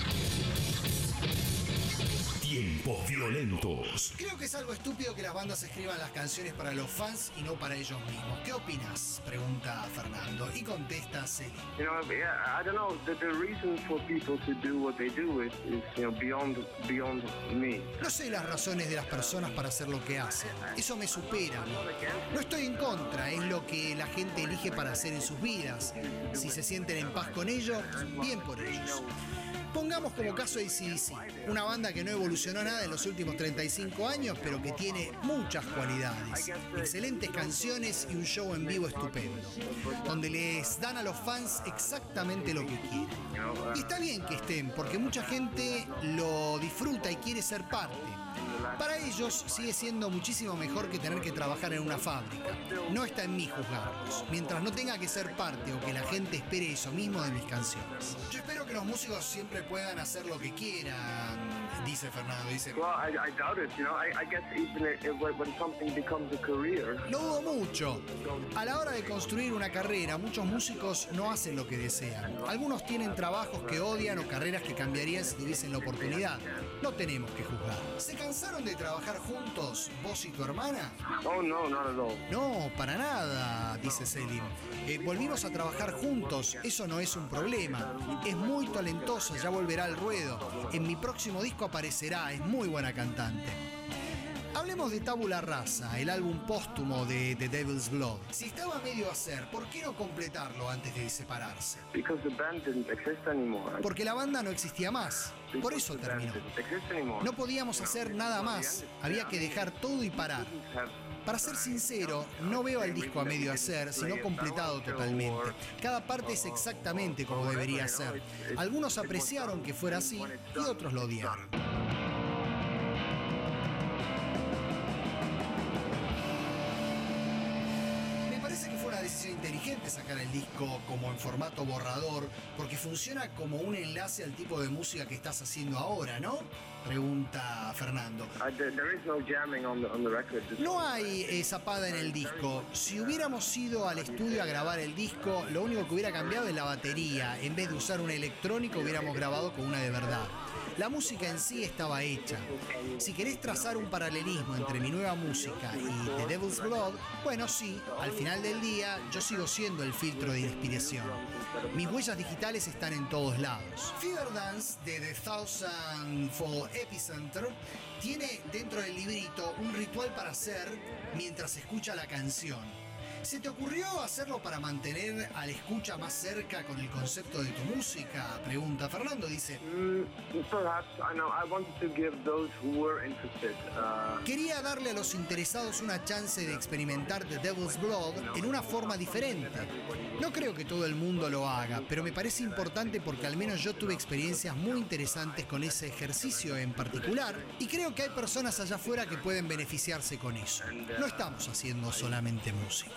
Tiempos violentos. Creo que es algo estúpido que las bandas escriban las canciones para los fans y no para ellos mismos. ¿Qué opinas? Pregunta Fernando y contesta Celine. You know, I don't know. The, the reason for people to do what they do is, is you know, beyond beyond me. No sé las razones de las personas para hacer lo que hacen. Eso me supera. No estoy en contra, es lo que la gente elige para hacer en sus vidas. Si se sienten en paz con ello, bien por ellos. Pongamos como caso A C D C, una banda que no evolucionó nada en los últimos treinta y cinco años, pero que tiene muchas cualidades, excelentes canciones y un show en vivo estupendo, donde les dan a los fans exactamente lo que quieren. Y está bien que estén, porque mucha gente lo disfruta y quiere ser parte. Para ellos sigue siendo muchísimo mejor que tener que trabajar en una fábrica. No está en mí juzgarlos, mientras no tenga que ser parte o que la gente espere eso mismo de mis canciones. Yo espero que los músicos siempre puedan hacer lo que quieran, dice Fernando. Dice, Well, I, I doubt it. You know, I, I guess even if, when something becomes a career. lo dudo mucho. A la hora de construir una carrera, muchos músicos no hacen lo que desean. Algunos tienen trabajos que odian o carreras que cambiarían si tuviesen la oportunidad. No tenemos que juzgar. ¿Se cansaron de trabajar juntos, vos y tu hermana? Oh no, not at all. No, para nada, dice Selim. Eh, volvimos a trabajar juntos, eso no es un problema. Es muy talentosa, ya volverá al ruedo. En mi próximo disco aparecerá, es muy buena cantante. Hablemos de Tabula Rasa, el álbum póstumo de The Devil's Blood. Si estaba medio a hacer, ¿por qué no completarlo antes de separarse? Because the band didn't exist anymore. Porque la banda no existía más. Por eso terminó. No podíamos hacer nada más. Había que dejar todo y parar. Para ser sincero, no veo al disco a medio hacer, sino completado totalmente. Cada parte es exactamente como debería ser. Algunos apreciaron que fuera así y otros lo odiaron. Me parece que fue una decisión inteligente sacar el disco como en formato borrador, porque funciona como un enlace al tipo de música que estás haciendo ahora, ¿no? Pregunta Fernando. Uh, there, there is no jamming on the, on the record. No hay eh, zapada en el disco. Si hubiéramos ido al estudio a grabar el disco, lo único que hubiera cambiado es la batería. En vez de usar una electrónica, hubiéramos grabado con una de verdad. La música en sí estaba hecha. Si querés trazar un paralelismo entre mi nueva música y The Devil's Blood, bueno, sí, al final del día yo sigo siendo el filtro de inspiración. Mis huellas digitales están en todos lados. Fever Dance de The Thousandfold Epicenter tiene dentro del librito un ritual para hacer mientras se escucha la canción. ¿Se te ocurrió hacerlo para mantener al escucha más cerca con el concepto de tu música? Pregunta Fernando, dice. Mm, perhaps, I know, I wanted to give those who were interested. Uh... Quería darle a los interesados una chance de experimentar The Devil's Blood en una forma diferente. No creo que todo el mundo lo haga, pero me parece importante porque al menos yo tuve experiencias muy interesantes con ese ejercicio en particular y creo que hay personas allá afuera que pueden beneficiarse con eso. No estamos haciendo solamente música.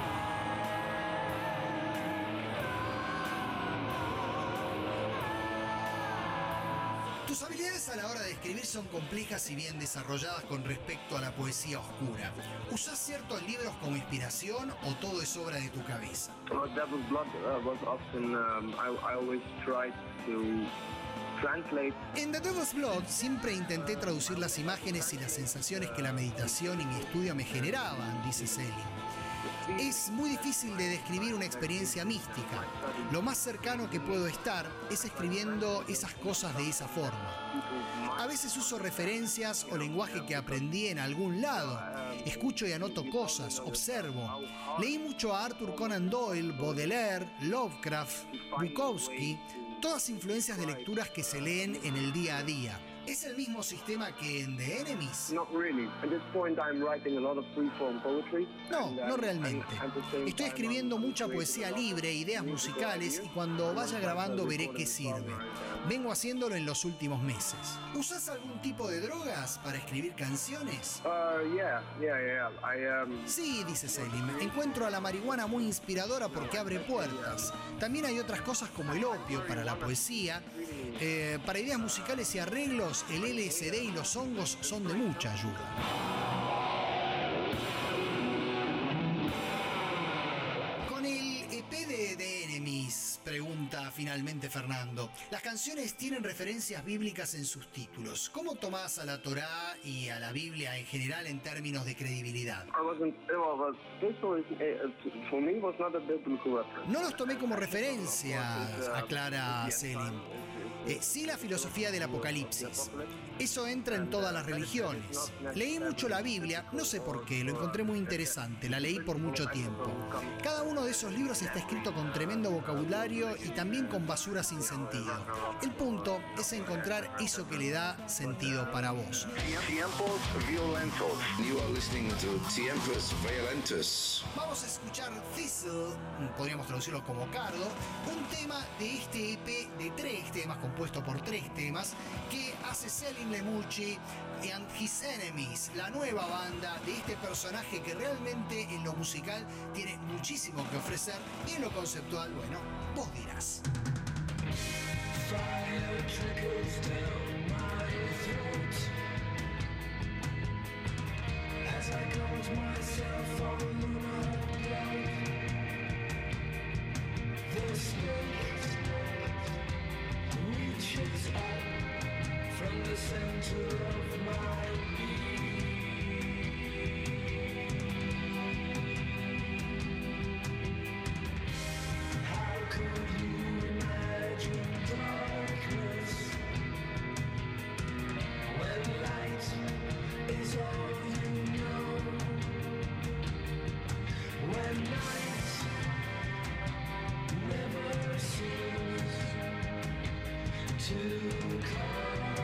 Tus habilidades a la hora de escribir son complejas y bien desarrolladas con respecto a la poesía oscura. ¿Usás ciertos libros como inspiración o todo es obra de tu cabeza? Well, Devil's Blood uh, was often, um, I, I always tried to translate. En The Devil's Blood siempre intenté traducir las imágenes y las sensaciones que la meditación y mi estudio me generaban, dice Selim. Es muy difícil de describir una experiencia mística. Lo más cercano que puedo estar es escribiendo esas cosas de esa forma. A veces uso referencias o lenguaje que aprendí en algún lado. Escucho y anoto cosas, observo. Leí mucho a Arthur Conan Doyle, Baudelaire, Lovecraft, Bukowski, todas influencias de lecturas que se leen en el día a día. ¿Es el mismo sistema que en The Enemies? Not really. At this point I'm writing a lot of free-form poetry. No, and, uh, no realmente. and at the same Estoy time, escribiendo I'm mucha creating poesía a lot of libre, ideas musical musicales, ideas. y cuando vaya grabando veré recording qué the sirve. song, right? Vengo haciéndolo en los últimos meses. ¿Usás algún tipo de drogas para escribir canciones? Uh, yeah, yeah, yeah. I, um... Sí, dice Selim. Encuentro a la marihuana muy inspiradora porque abre puertas. También hay otras cosas como el opio para la poesía. Eh, para ideas musicales y arreglos, el L S D y los hongos son de mucha ayuda. Con el E P de The Enemies, pregunta finalmente Fernando, las canciones tienen referencias bíblicas en sus títulos. ¿Cómo tomás a la Torá y a la Biblia en general en términos de credibilidad? No los tomé como referencia, aclara Selim. Eh, sí, la filosofía del apocalipsis. Eso entra en todas las religiones. Leí mucho la Biblia, no sé por qué, lo encontré muy interesante, la leí por mucho tiempo. Cada uno de esos libros está escrito con tremendo vocabulario y también con basura sin sentido. El punto es encontrar eso que le da sentido para vos. Tiempos violentos. You are listening to Tiempos violentos. Vamos a escuchar Thistle, podríamos traducirlo como cardo, un tema de este E P de tres temas, compuesto por tres temas, que hace Selim Lemucci and His Enemies, la nueva banda de este personaje que realmente en lo musical tiene muchísimo que ofrecer y en lo conceptual, bueno, vos dirás. Fire trickles down my throat as I count myself on my blood. The snake reaches up from the center of my being. How could you imagine darkness when light is all you know? When night never seems to come.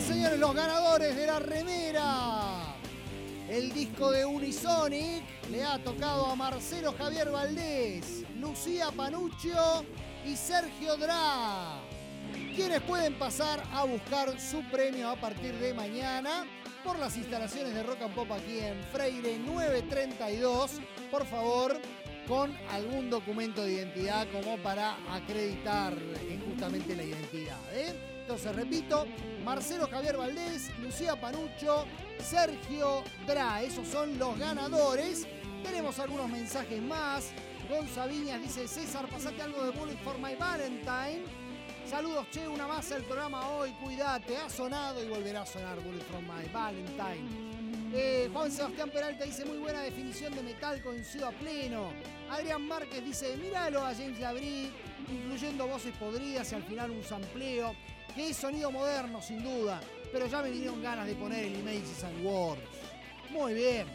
señores, los ganadores de la remera. El disco de Unisonic le ha tocado a Marcelo Javier Valdés, Lucía Panuccio y Sergio Dra, quienes pueden pasar a buscar su premio a partir de mañana por las instalaciones de Rock and Pop aquí en Freire novecientos treinta y dos. Por favor, con algún documento de identidad como para acreditar justamente la identidad, ¿eh? Entonces, repito, Marcelo Javier Valdés, Lucía Panuccio, Sergio Dra, esos son los ganadores. Tenemos algunos mensajes más. Gonza Viñas dice: César, pasate algo de Bullet for My Valentine. Saludos, che, una más el programa hoy, cuídate. Ha sonado y volverá a sonar Bullet for My Valentine. Eh, Juan Sebastián Peralta dice: muy buena definición de metal, coincido a pleno. Adrián Márquez dice: míralo a James Labrie, incluyendo voces podridas y al final un sampleo, que es sonido moderno sin duda, pero ya me vinieron ganas de poner el Images and Words. Muy bien.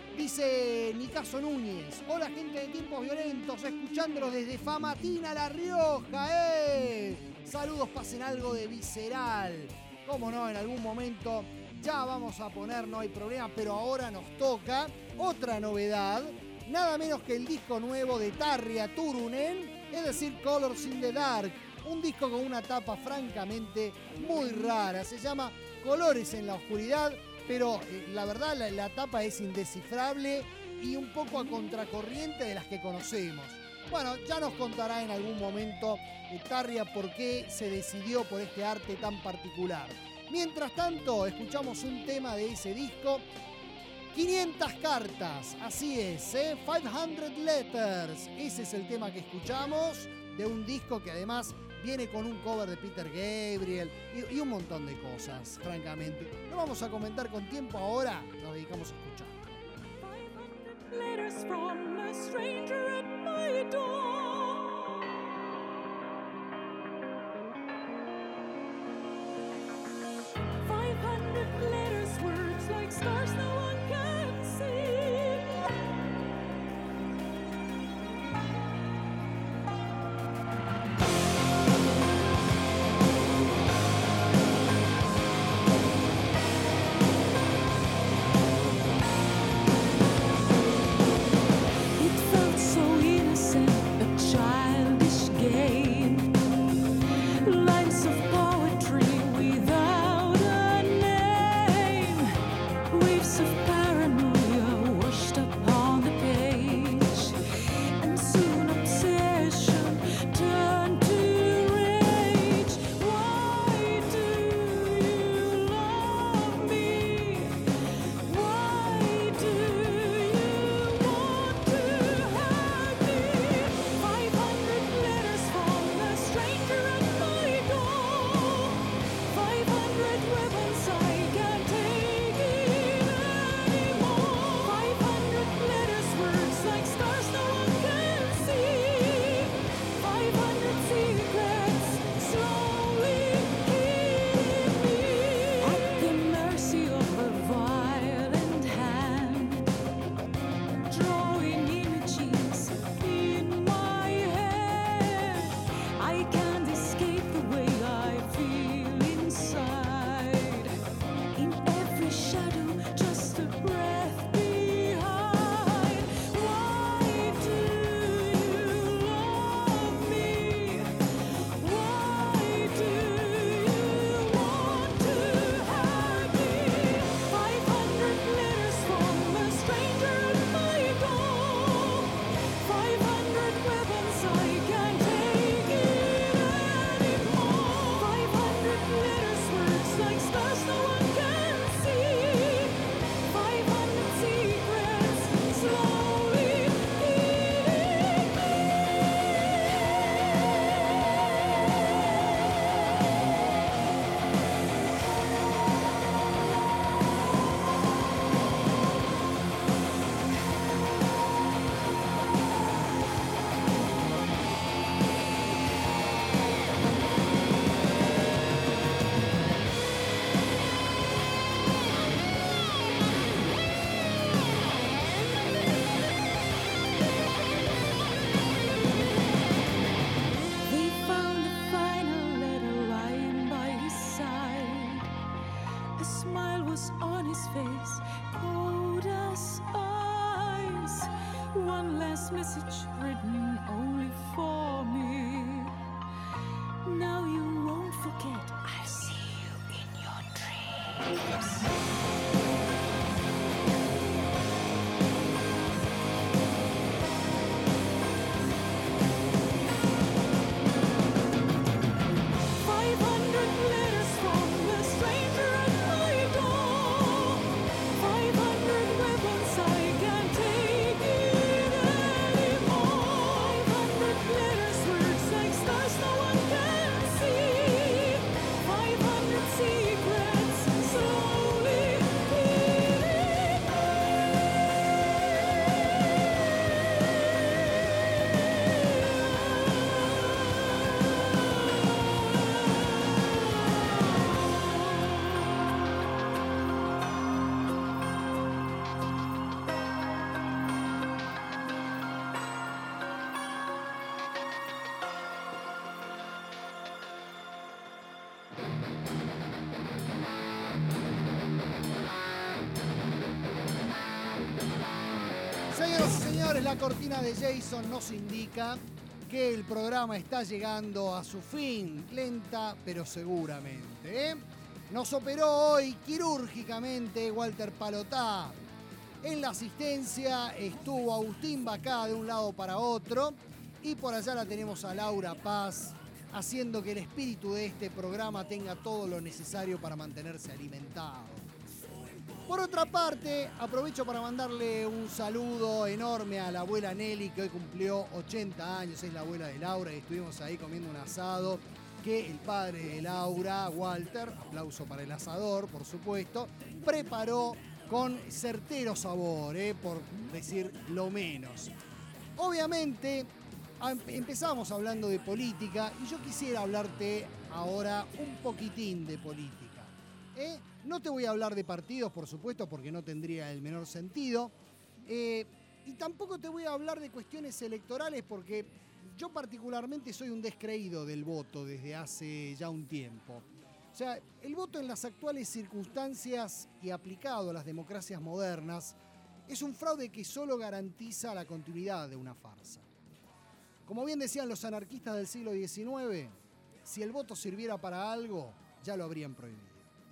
Dice Nicaso Núñez: hola gente de Tiempos Violentos, escuchándolos desde Famatina, La Rioja. ¡Eh! Saludos, pasen algo de Visceral. Cómo no, en algún momento ya vamos a poner, no hay problema, pero ahora nos toca otra novedad, nada menos que el disco nuevo de Tarja Turunen, es decir, Colors in the Dark, un disco con una tapa francamente muy rara, se llama Colores en la Oscuridad, pero eh, la verdad la, la tapa es indescifrable y un poco a contracorriente de las que conocemos. Bueno, ya nos contará en algún momento eh, Tarja por qué se decidió por este arte tan particular. Mientras tanto, escuchamos un tema de ese disco, quinientas cartas, así es, ¿eh? quinientas letters, ese es el tema que escuchamos, de un disco que además viene con un cover de Peter Gabriel y, y un montón de cosas, francamente. Lo vamos a comentar con tiempo, ahora nos dedicamos a escuchar. Letters from a stranger at my door. five hundred letters, words like stars no one can see. It felt so innocent, a childish game. Lines of poetry without a name. Waves of paranoia washed upon the page, and soon obsession turned to rage. Why do you love me? Why do you want to hurt me? Five hundred letters from a stranger at my door. Five hundred weapons I can't take it this message written only for me. Now you won't forget. I'll see you in your dreams. Señoras y señores, la cortina de Jason nos indica que el programa está llegando a su fin, lenta pero seguramente. ¿eh? Nos operó hoy quirúrgicamente Walter Palotá. En la asistencia estuvo Agustín Bacá de un lado para otro y por allá la tenemos a Laura Paz haciendo que el espíritu de este programa tenga todo lo necesario para mantenerse alimentado. Por otra parte, aprovecho para mandarle un saludo enorme a la abuela Nelly, que hoy cumplió ochenta años, es la abuela de Laura, y estuvimos ahí comiendo un asado que el padre de Laura, Walter, aplauso para el asador, por supuesto, preparó con certero sabor, eh, por decir lo menos. Obviamente, empezamos hablando de política y yo quisiera hablarte ahora un poquitín de política. ¿eh? No te voy a hablar de partidos, por supuesto, porque no tendría el menor sentido. Eh, y tampoco te voy a hablar de cuestiones electorales, porque yo particularmente soy un descreído del voto desde hace ya un tiempo. O sea, el voto en las actuales circunstancias y aplicado a las democracias modernas es un fraude que solo garantiza la continuidad de una farsa. Como bien decían los anarquistas del siglo diecinueve, si el voto sirviera para algo, ya lo habrían prohibido.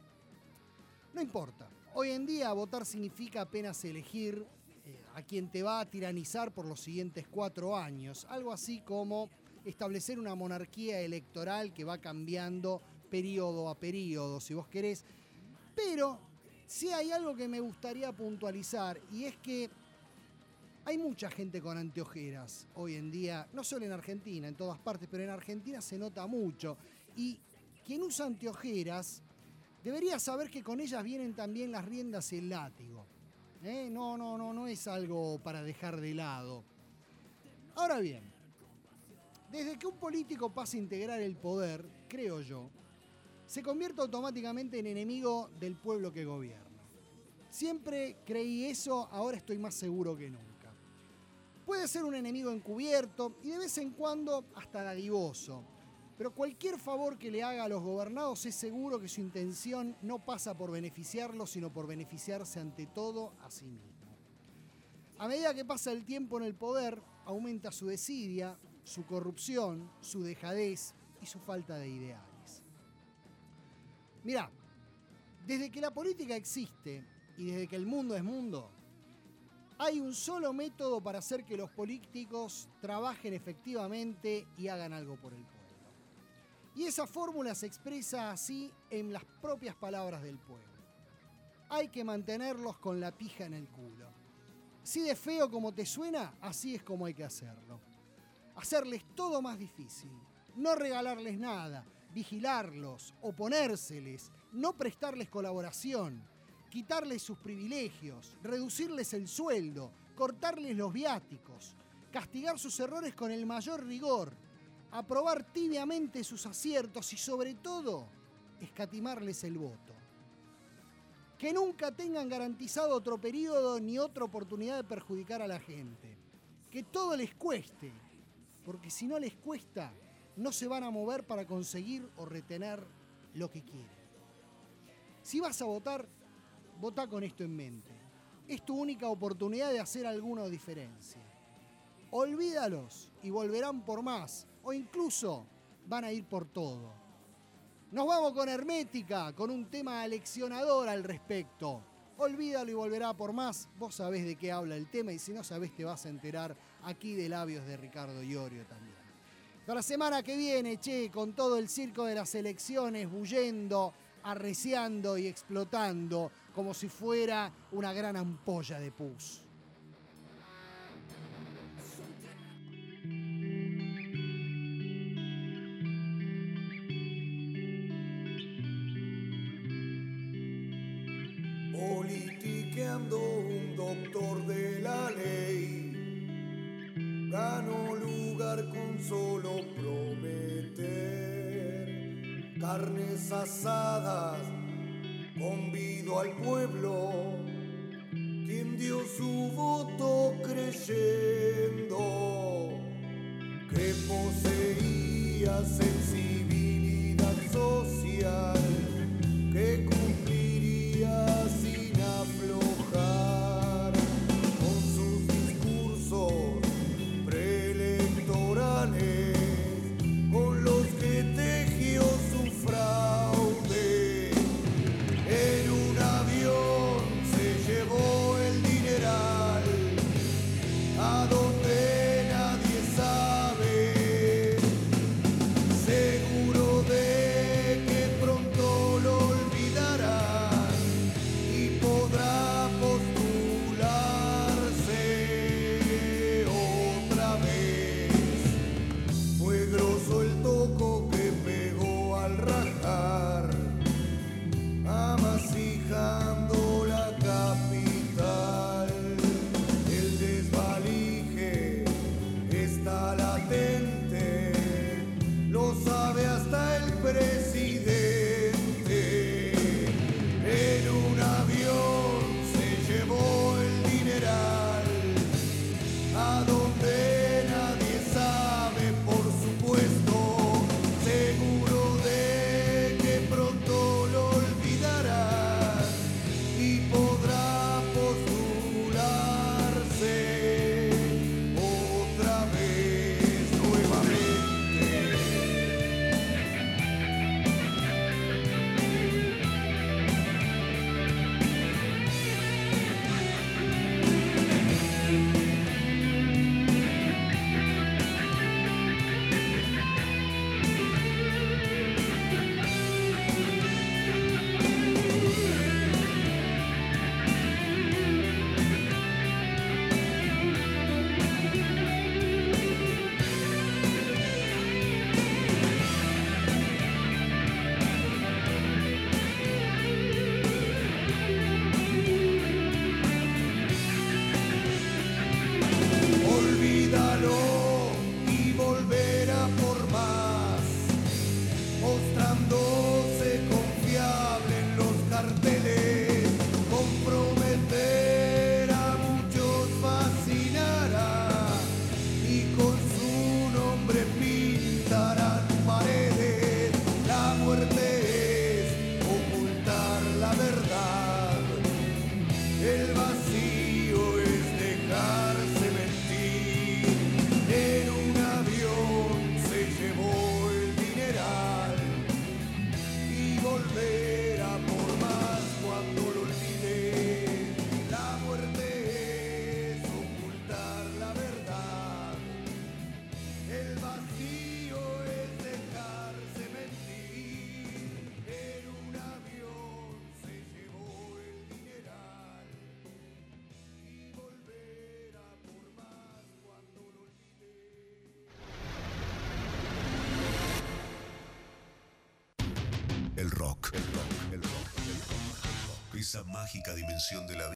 No importa. Hoy en día votar significa apenas elegir eh, a quien te va a tiranizar por los siguientes cuatro años. Algo así como establecer una monarquía electoral que va cambiando periodo a periodo, si vos querés. Pero sí hay algo que me gustaría puntualizar, y es que hay mucha gente con anteojeras hoy en día, no solo en Argentina, en todas partes, pero en Argentina se nota mucho. Y quien usa anteojeras debería saber que con ellas vienen también las riendas y el látigo. ¿Eh? No, no, no, no es algo para dejar de lado. Ahora bien, desde que un político pasa a integrar el poder, creo yo, se convierte automáticamente en enemigo del pueblo que gobierna. Siempre creí eso, ahora estoy más seguro que nunca. Puede ser un enemigo encubierto y de vez en cuando hasta dadivoso. Pero cualquier favor que le haga a los gobernados es seguro que su intención no pasa por beneficiarlos, sino por beneficiarse ante todo a sí mismo. A medida que pasa el tiempo en el poder, aumenta su desidia, su corrupción, su dejadez y su falta de ideales. Mirá, desde que la política existe y desde que el mundo es mundo, hay un solo método para hacer que los políticos trabajen efectivamente y hagan algo por el pueblo. Y esa fórmula se expresa así en las propias palabras del pueblo. Hay que mantenerlos con la pija en el culo. Si de feo como te suena, así es como hay que hacerlo. Hacerles todo más difícil, no regalarles nada, vigilarlos, oponérseles, no prestarles colaboración, quitarles sus privilegios, reducirles el sueldo, cortarles los viáticos, castigar sus errores con el mayor rigor, aprobar tibiamente sus aciertos y, sobre todo, escatimarles el voto. Que nunca tengan garantizado otro periodo ni otra oportunidad de perjudicar a la gente. Que todo les cueste, porque si no les cuesta, no se van a mover para conseguir o retener lo que quieren. Si vas a votar, votá con esto en mente. Es tu única oportunidad de hacer alguna diferencia. olvídalos y volverán por más, o incluso van a ir por todo. Nos vamos con Hermética, con un tema aleccionador al respecto. Olvídalo y volverá por más. Vos sabés de qué habla el tema y si no sabés te vas a enterar aquí de labios de Ricardo Iorio también. Hasta la semana que viene, che, con todo el circo de las elecciones, bullendo, arreciando y explotando como si fuera una gran ampolla de pus. Politiqueando un doctor de la ley, ganó lugar con solo prometer carnes asadas, convido al pueblo, quien dio su voto creyendo que poseía sensibilidad social, que cumpliría sin aflojar con sus discursos preelectorales, con los que tejió su fraude. En un avión se llevó el dineral a donde nadie sabe, seguro de que pronto lo olvidarán y podrá postularse otra vez. Fue grosso el toco que pegó al rajar, amasijando la capital. El desvalije está latente, lo sabe hasta el presidente. En un avión se llevó el dineral a donde nadie sabe, por supuesto, seguro de que pronto lo olvidarán y podrá postularse otra vez nuevamente. Olvídalo y volverá por más, mostrándose confiable en los carteles. Comprometer a muchos fascinará y con su nombre pintarán paredes. La muerte es ocultar la verdad, el vacío es dejarse mentir. En un avión se llevó el dineral y volverá por más cuando lo olvide. La muerte es ocultar la verdad, el vacío es dejarse mentir. En un avión se llevó el dineral y volverá por más cuando lo olvide. El rock, el rock, el rock, el rock, esa mágica dimensión de la vida.